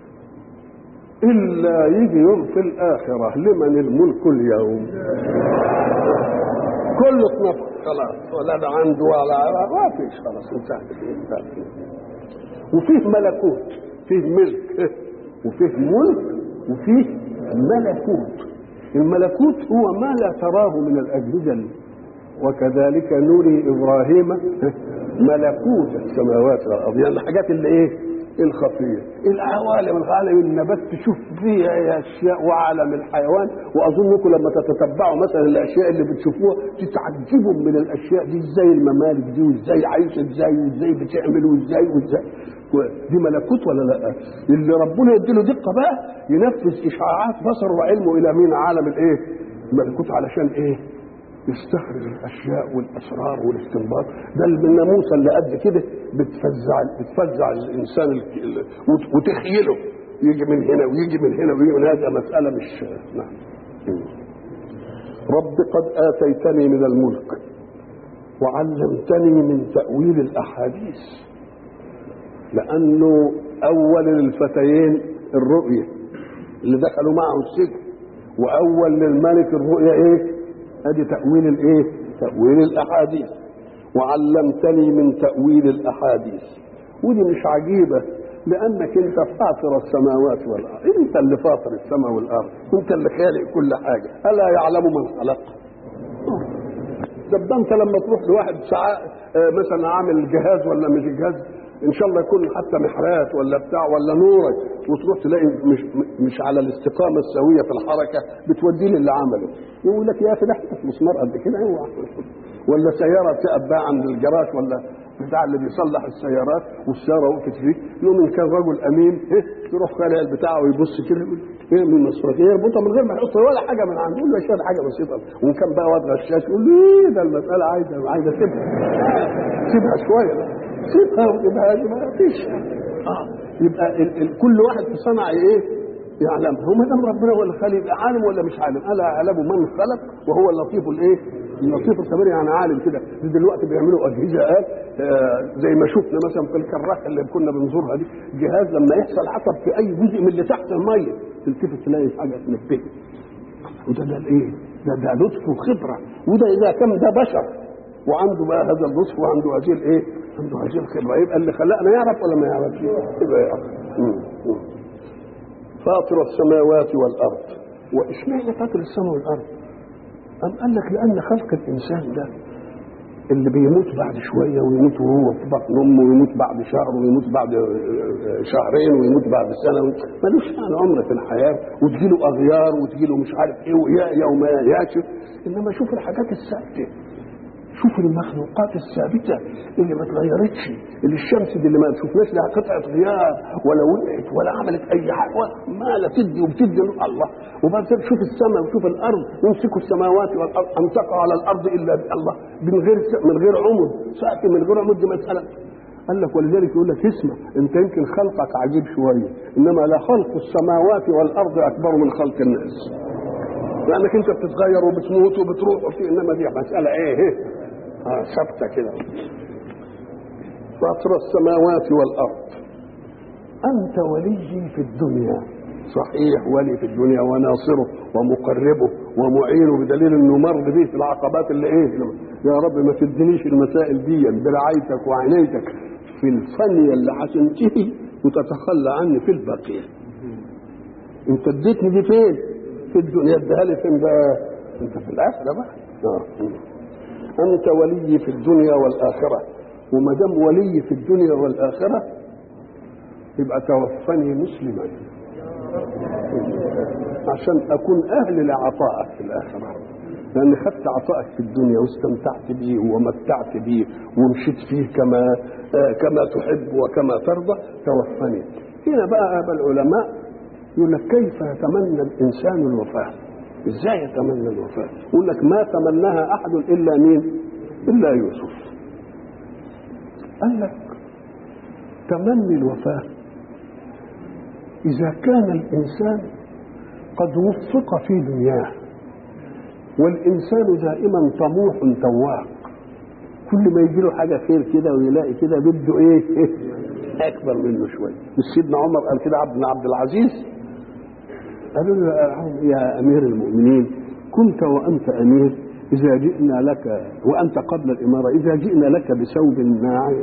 الا يجي يوم في الاخره لمن الملك اليوم، كله اتنفض خلاص، ولا ده عنده ولا ما فيش، خلاص انتهت انتهت. وفيه ملكوت، فيه ملك وفيه ملك وفيه ملكوت. الملكوت هو ما لا تراه من الاجهزه، وكذلك نري ابراهيم ملكوت السماوات والارض، يعني الحاجات اللي ايه الخفيه، العوالم العالم النبات تشوف فيها اشياء، وعالم الحيوان. واظنكم لما تتتبعوا مثلا الاشياء اللي بتشوفوها تتعجبوا من الاشياء دي، ازاي الممالك دي وازاي عايشه ازاي وازاي بتعمل وازاي وازاي. دي ملكوت ولا لا؟ اللي ربنا يديله دقه بقى ينفذ اشعاعات بصره وعلمه الى مين؟ عالم الايه؟ الملكوت. علشان ايه؟ يستخرج الاشياء والاسرار والاستنباط. ده الناموسه اللي قد كده بتفزع بتفزع الانسان وتخيله يجي من هنا ويجي من هنا ويجي من هذا. مساله مش نعم. رب قد اتيتني من الملك وعلمتني من تاويل الاحاديث، لانه اول للفتيين الرؤيه اللي دخلوا معه السجن، واول للملك الرؤيه ايه؟ ادي تأويل الايه؟ تأويل الاحاديث. وعلمتني من تأويل الاحاديث، ودي مش عجيبة لانك انت فاطر السماوات والارض، انت اللي فاطر السماء والارض، انت اللي خالق كل حاجة. الا يعلم من خلق؟ ده انت لما تروح لواحد ساعة مثلا عامل جهاز ولا مش جهاز، ان شاء الله يكون حتى محرات ولا بتاع ولا نورك، وتروح تلاقي مش مش على الاستقامه السويه في الحركه، بتوديه للي عمله، يقول لك يا اخي ده حته مسمار قد كده، ولا سياره تقف بقى عند الجراج ولا بتاع اللي بيصلح السيارات والسياره وقفت فيه، يقوم ان كان رجل امين ايه يروح خالع البتاع ويبص كده يقول ايه من المصرفيه، يربطها من غير ما يحط ولا حاجه من عنده، يقول له يا حاجه بسيطه. وان كان بقى واد غشاش يقول له ايه ده المساله عايزه عايزه سيبها سيبها شويه سيبها ويبقى ما فيش. اه يبقى ال ال كل واحد في صنع ايه يعلم. هو ما دام ربنا هو اللي خالق يبقى عالم ولا مش عالم؟ الا يعلم من خلق وهو اللطيف الايه؟ اللطيف الخبير. يعني عالم كده. دلوقتي بيعملوا اجهزه قال آه زي ما شفنا مثلا في الكراكه اللي كنا بنزورها دي، جهاز لما يحصل عطب في اي جزء من اللي تحت الميه تلتفت تلاقي حاجه تنبهك. وده ده الايه؟ ده ده لطف وخبره. وده اذا كان ده بشر وعنده بقى هذا اللطف وعنده هذه الايه؟ عنده هذه الخبره، يبقى اللي خلقنا يعرف ولا ما يعرفش؟ يبقى يعرف. فاطر السماوات والارض. واشمعنى فاطر السماء والارض؟ أم قال لك لان خلق الانسان ده اللي بيموت بعد شويه ويموت وهو في بطن امه ويموت بعد شهر ويموت بعد شهرين ويموت بعد سنه، ملوش يعني عمر في الحياه، وتجيله اغيار وتجيله مش عارف ايه ويا وما ياتي. انما شوف الحاجات الثابته، شوف المخلوقات الثابته اللي ما اتغيرتش، اللي الشمس دي اللي ما شفناش لها قطعه غيار ولا وقعت ولا عملت اي حاجه، ما لا تدي وبتدي الله. وبعدين شوف السماء وشوف الارض، يمسكوا السماوات والارض ان تقع على الارض الا بالله، من غير من غير عمد، سقف من غير عمد. دي مساله قال لك، ولذلك يقول لك اسمع انت يمكن خلقك عجيب شويه، انما لا خلق السماوات والارض اكبر من خلق الناس، لانك انت بتتغير وبتموت وبتروح وفي، انما دي مساله ايه اه ثابته كده. فاطر السماوات والارض انت ولي في الدنيا، صحيح ولي في الدنيا وناصره ومقربه ومعينه، بدليل انه مر به في العقبات اللي ايه، يا رب ما تدينيش المسائل دي برعايتك وعنايتك في الثانيه اللي هتنتهي وتتخلى عني في البقيه. انت اديتني دي فين؟ في الدنيا اديها لي فين بقى؟ انت في الاخره بقى. آه. انت ولي في الدنيا والاخره، وما دام ولي في الدنيا والاخره يبقى توفني مسلما عشان اكون اهل لعطائك في الاخره، لان خدت عطائك في الدنيا واستمتعت به ومتعت به ومشيت فيه كما آه كما تحب وكما ترضى. توفني. هنا بقى ابا العلماء يقول لك كيف يتمنى الانسان الوفاه؟ ازاي يتمنى الوفاه؟ يقول لك ما تمناها احد الا مين؟ الا يوسف. قال لك تمني الوفاه اذا كان الانسان قد وفق في دنياه، والانسان دائما طموح تواق، كل ما يجي له حاجه خير كده ويلاقي كده بده ايه اكبر منه شويه. مش سيدنا عمر قال كده عبد بن عبد العزيز؟ قالوا له يا امير المؤمنين كنت وانت امير اذا جئنا لك وانت قبل الاماره اذا جئنا لك بثوب ناعم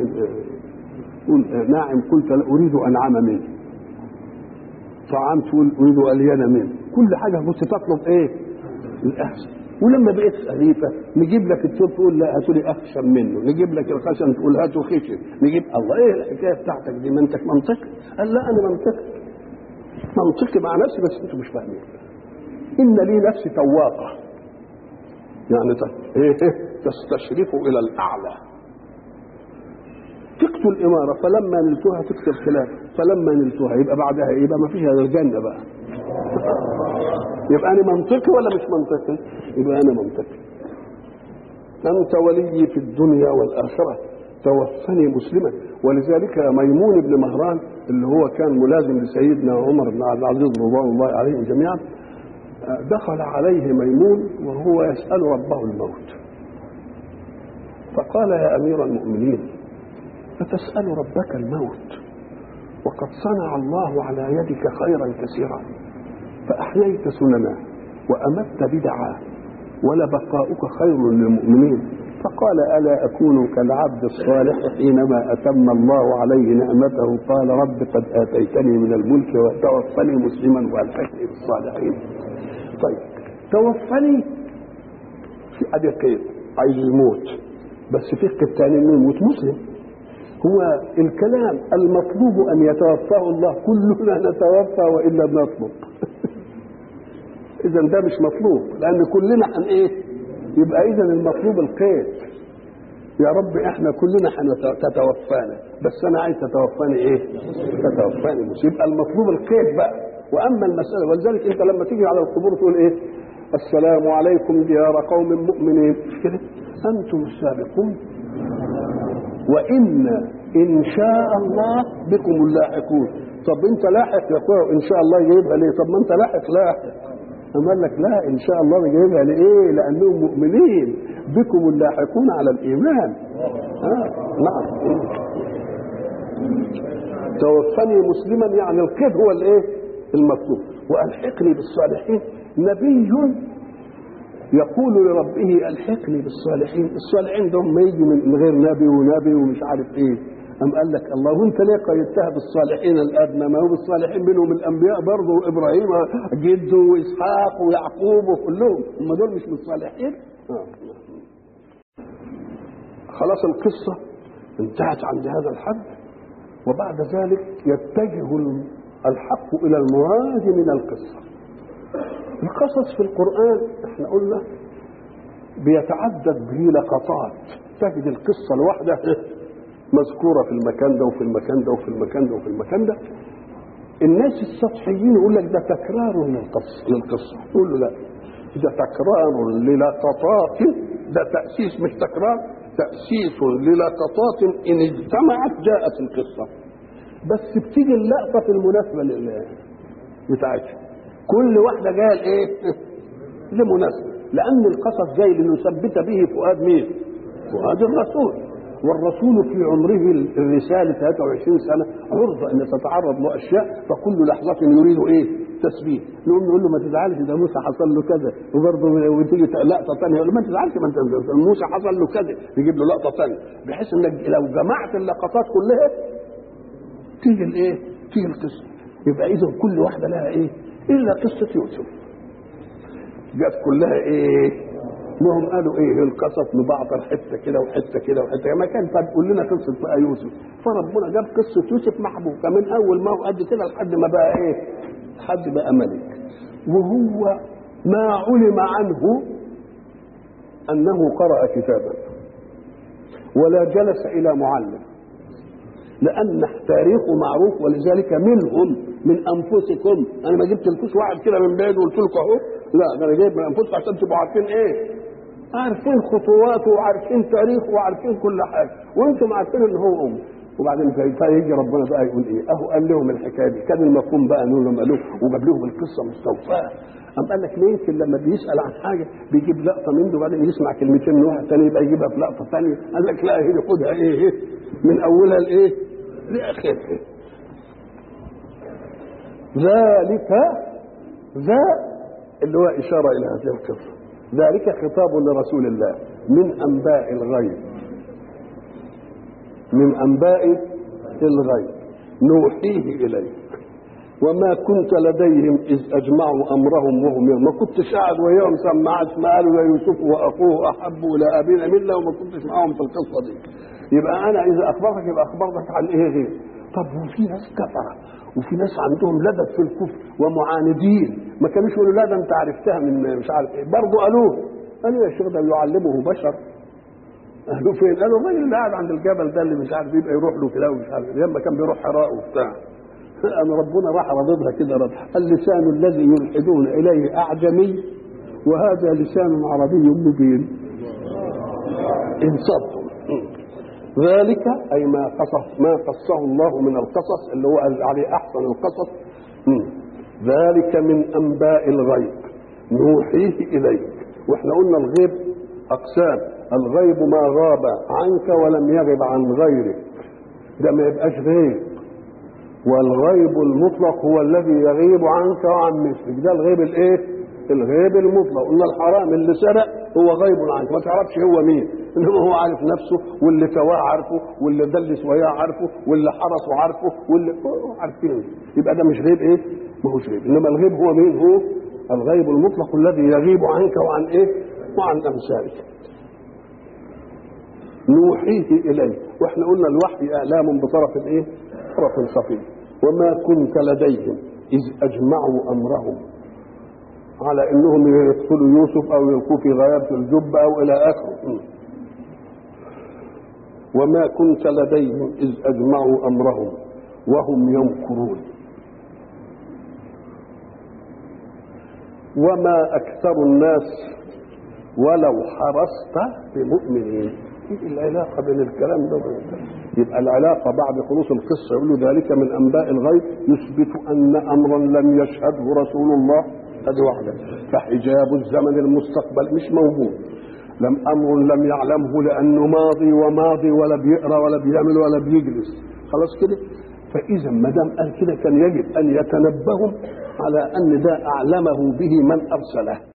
ناعم قلت اريد انعم منه، طعام تقول اريد الين منه، كل حاجه كنت تطلب ايه؟ الاحسن. ولما بقيت خليفه نجيب لك الثوب تقول لا هاتوا لي اخشن منه، نجيب لك الخشن تقول هاتوا خشن، نجيب الله ايه الحكايه بتاعتك دي؟ ما انت منطقي. قال لا انا منطقي منطقي مع نفسي بس انتوا مش فاهمين. ان لي نفسي تواقه، يعني ايه تستشرف الى الاعلى. تقتل الاماره فلما نلتها تقتل خلافه، فلما نلتها يبقى بعدها يبقى ما فيش غير الجنه بقى. يبقى انا منطقي ولا مش منطقي؟ يبقى انا منطقي. انت ولي في الدنيا والاخره توفني مسلما. ولذلك ميمون بن مهران اللي هو كان ملازم لسيدنا عمر بن عبد العزيز رضوان الله عليهم جميعا، دخل عليه ميمون وهو يسأل ربه الموت، فقال يا أمير المؤمنين أتسأل ربك الموت وقد صنع الله على يدك خيرا كثيرا، فأحييت سننا وأمت بدعا ولبقاؤك خير للمؤمنين. فقال ألا أكون كالعبد الصالح حينما أتم الله عليه نعمته قال رب قد آتيتني من الملك وتوفني مسلما وألحقني بالصالحين. طيب توفني في أدي كيف عايز يموت، بس في الثاني انه يموت مسلم. هو الكلام المطلوب أن يتوفاه الله، كلنا نتوفى وإلا بنطلب. إذا ده مش مطلوب لأن كلنا حن إيه؟ يبقى إذا المطلوب القيد. يا رب إحنا كلنا حنتوفانا بس أنا عايز تتوفاني إيه؟ تتوفاني مسلم. يبقى المطلوب القيد بقى. وأما المسألة ولذلك أنت لما تيجي على القبور تقول إيه؟ السلام عليكم ديار قوم مؤمنين، مش كده؟ أنتم السابقون وإن إن شاء الله بكم اللاحقون. طب أنت لاحق يا أخويا إن شاء الله جايبها ليه؟ طب ما أنت لاحق لاحق. أما قال لك لا إن شاء الله جايبها لإيه؟ لأنهم مؤمنين بكم اللاحقون على الإيمان. آه نعم. توفني مسلما يعني القيد هو الإيه؟ المطلوب. وألحقني بالصالحين. نبي يقول لربه الحقني بالصالحين. الصالحين دول ما يجي من غير نبي ونبي ومش عارف ايه. أم قال لك الله وانت ليه قيدتها بالصالحين الادنى؟ ما هو بالصالحين منهم الانبياء برضه وابراهيم جده واسحاق ويعقوب وكلهم، هم دول مش من الصالحين؟ آه. خلاص القصه انتهت عند هذا الحد، وبعد ذلك يتجه الحق الى المراد من القصه. القصص في القرآن احنا قلنا بيتعدد به لقطات، تجد القصة الواحدة مذكورة في المكان ده وفي المكان ده وفي المكان ده وفي المكان ده. الناس السطحيين يقول لك ده تكرار للقصة للقصة يقول له لا، ده تكرار للقطات، ده تأسيس مش تكرار، تأسيس للقطات إن اجتمعت جاءت القصة، بس بتيجي اللقطة في المناسبة بتاعتها. كل واحدة جاية لإيه؟ لمناسبة، لأن القصص جاي لنثبت به فؤاد مين؟ فؤاد الرسول. والرسول في عمره الرسالة ثلاثة وعشرين سنة عرضة أن تتعرض له أشياء، فكل لحظة يريد إيه؟ تثبيت. نقوم نقول له ما تزعلش ده موسى حصل له كذا، وبرضه وتيجي لقطة ثانية يقول له ما تزعلش ما انت موسى حصل له كذا، يجيب له لقطة ثانية، بحيث إنك لو جمعت اللقطات كلها تيجي الإيه؟ تيجي القصة. يبقى إذا كل واحدة لها إيه؟ إلا قصة يوسف. جت كلها ايه؟ لهم قالوا ايه القصص نبعثر حته كده وحته كده وحته ما كان تقول لنا قصه بقى يوسف، فربنا جاب قصه يوسف محبوكه من اول ما هو قد كده لحد ما بقى ايه؟ لحد بقى ملك. وهو ما علم عنه انه قرأ كتابا ولا جلس الى معلم، لان تاريخه معروف، ولذلك منهم من انفسكم. انا ما جبت لكوش واحد كده من بعيد وقلت لكم اهو، لا انا جايب من انفسكم عشان تبقوا عارفين ايه؟ عارفين خطواته وعارفين تاريخه وعارفين كل حاجه، وانتم عارفين ان هو امه. وبعدين فيجي ربنا بقى يقول ايه؟ اهو قال لهم الحكايه دي، كان المفهوم بقى انه لما قالوه وجاب لهم القصه مستوفاه. قام قال لك ليه؟ يمكن لما بيسال عن حاجه بيجيب لقطه منه وبعدين يسمع كلمتين من واحد ثاني يبقى يجيبها في لقطه ثانيه. قال لك لا هي خدها ايه؟ من اولها لايه؟ لاخرها. ذلك ذا اللي هو اشاره الى هذه القصه. ذلك خطاب لرسول الله من انباء الغيب، من انباء الغيب نوحيه اليك وما كنت لديهم اذ اجمعوا امرهم وهم يوم. ما كنتش قاعد وياهم سمعت ما قالوا يا يوسف واخوه احب الى ابينا منا وما كنتش معاهم في القصه دي. يبقى انا اذا اخبرتك يبقى اخبرتك عن ايه غير. طب وفي ناس كفره وفي ناس عندهم لدد في الكفر ومعاندين، ما كانوش يقولوا لا ده انت عرفتها من مش عارف ايه، برضه قالوه. قالوا يا شيخ ده يعلمه بشر. قالوا فين؟ قالوا الراجل اللي قاعد عند الجبل ده اللي مش عارف يبقى يروح له كده ومش عارف لما كان بيروح حراء وبتاع. أنا ربنا راح رددها كده رد. اللسان الذي يلحدون اليه اعجمي وهذا لسان عربي مبين. انصبهم. ذلك اي ما قصص ما قصه الله من القصص اللي هو عليه احسن القصص. ذلك من انباء الغيب نوحيه اليك. واحنا قلنا الغيب اقسام، الغيب ما غاب عنك ولم يغب عن غيرك، ده ما يبقاش غيب. والغيب المطلق هو الذي يغيب عنك وعن مثلك، ده الغيب الايه؟ الغيب المطلق. قلنا الحرام اللي سرق هو غيب عنك ما تعرفش هو مين، انما هو عارف نفسه، واللي تواه عارفه، واللي دلس وياه عارفه، واللي حرسه عارفه، واللي عارفينه. يبقى ده مش غيب ايه؟ ما هوش غيب. انما الغيب هو مين؟ هو الغيب المطلق الذي يغيب عنك وعن ايه؟ وعن امثالك. نوحيه اليه. واحنا قلنا الوحي اعلام بطرف الايه؟ طرف خفي. وما كنت لديهم اذ اجمعوا امرهم على انهم يقتلوا يوسف او يلقوه في غيابه الجب او الى اخره. وما كنت لديهم اذ اجمعوا امرهم وهم يمكرون. وما اكثر الناس ولو حرصت بمؤمنين. ايه العلاقه بين الكلام ده وبين الكلام؟ يبقى العلاقه بعد خلوص القصه يقول له ذلك من انباء الغيب يثبت ان امرا لم يشهده رسول الله هذه واحده. فحجاب الزمن المستقبل مش موجود. لم امر لم يعلمه لانه ماضي وماضي ولا بيقرا ولا بيعمل ولا بيجلس. خلاص كده. فاذا ما دام قال كده كان يجب ان يتنبهوا على ان ده اعلمه به من ارسله.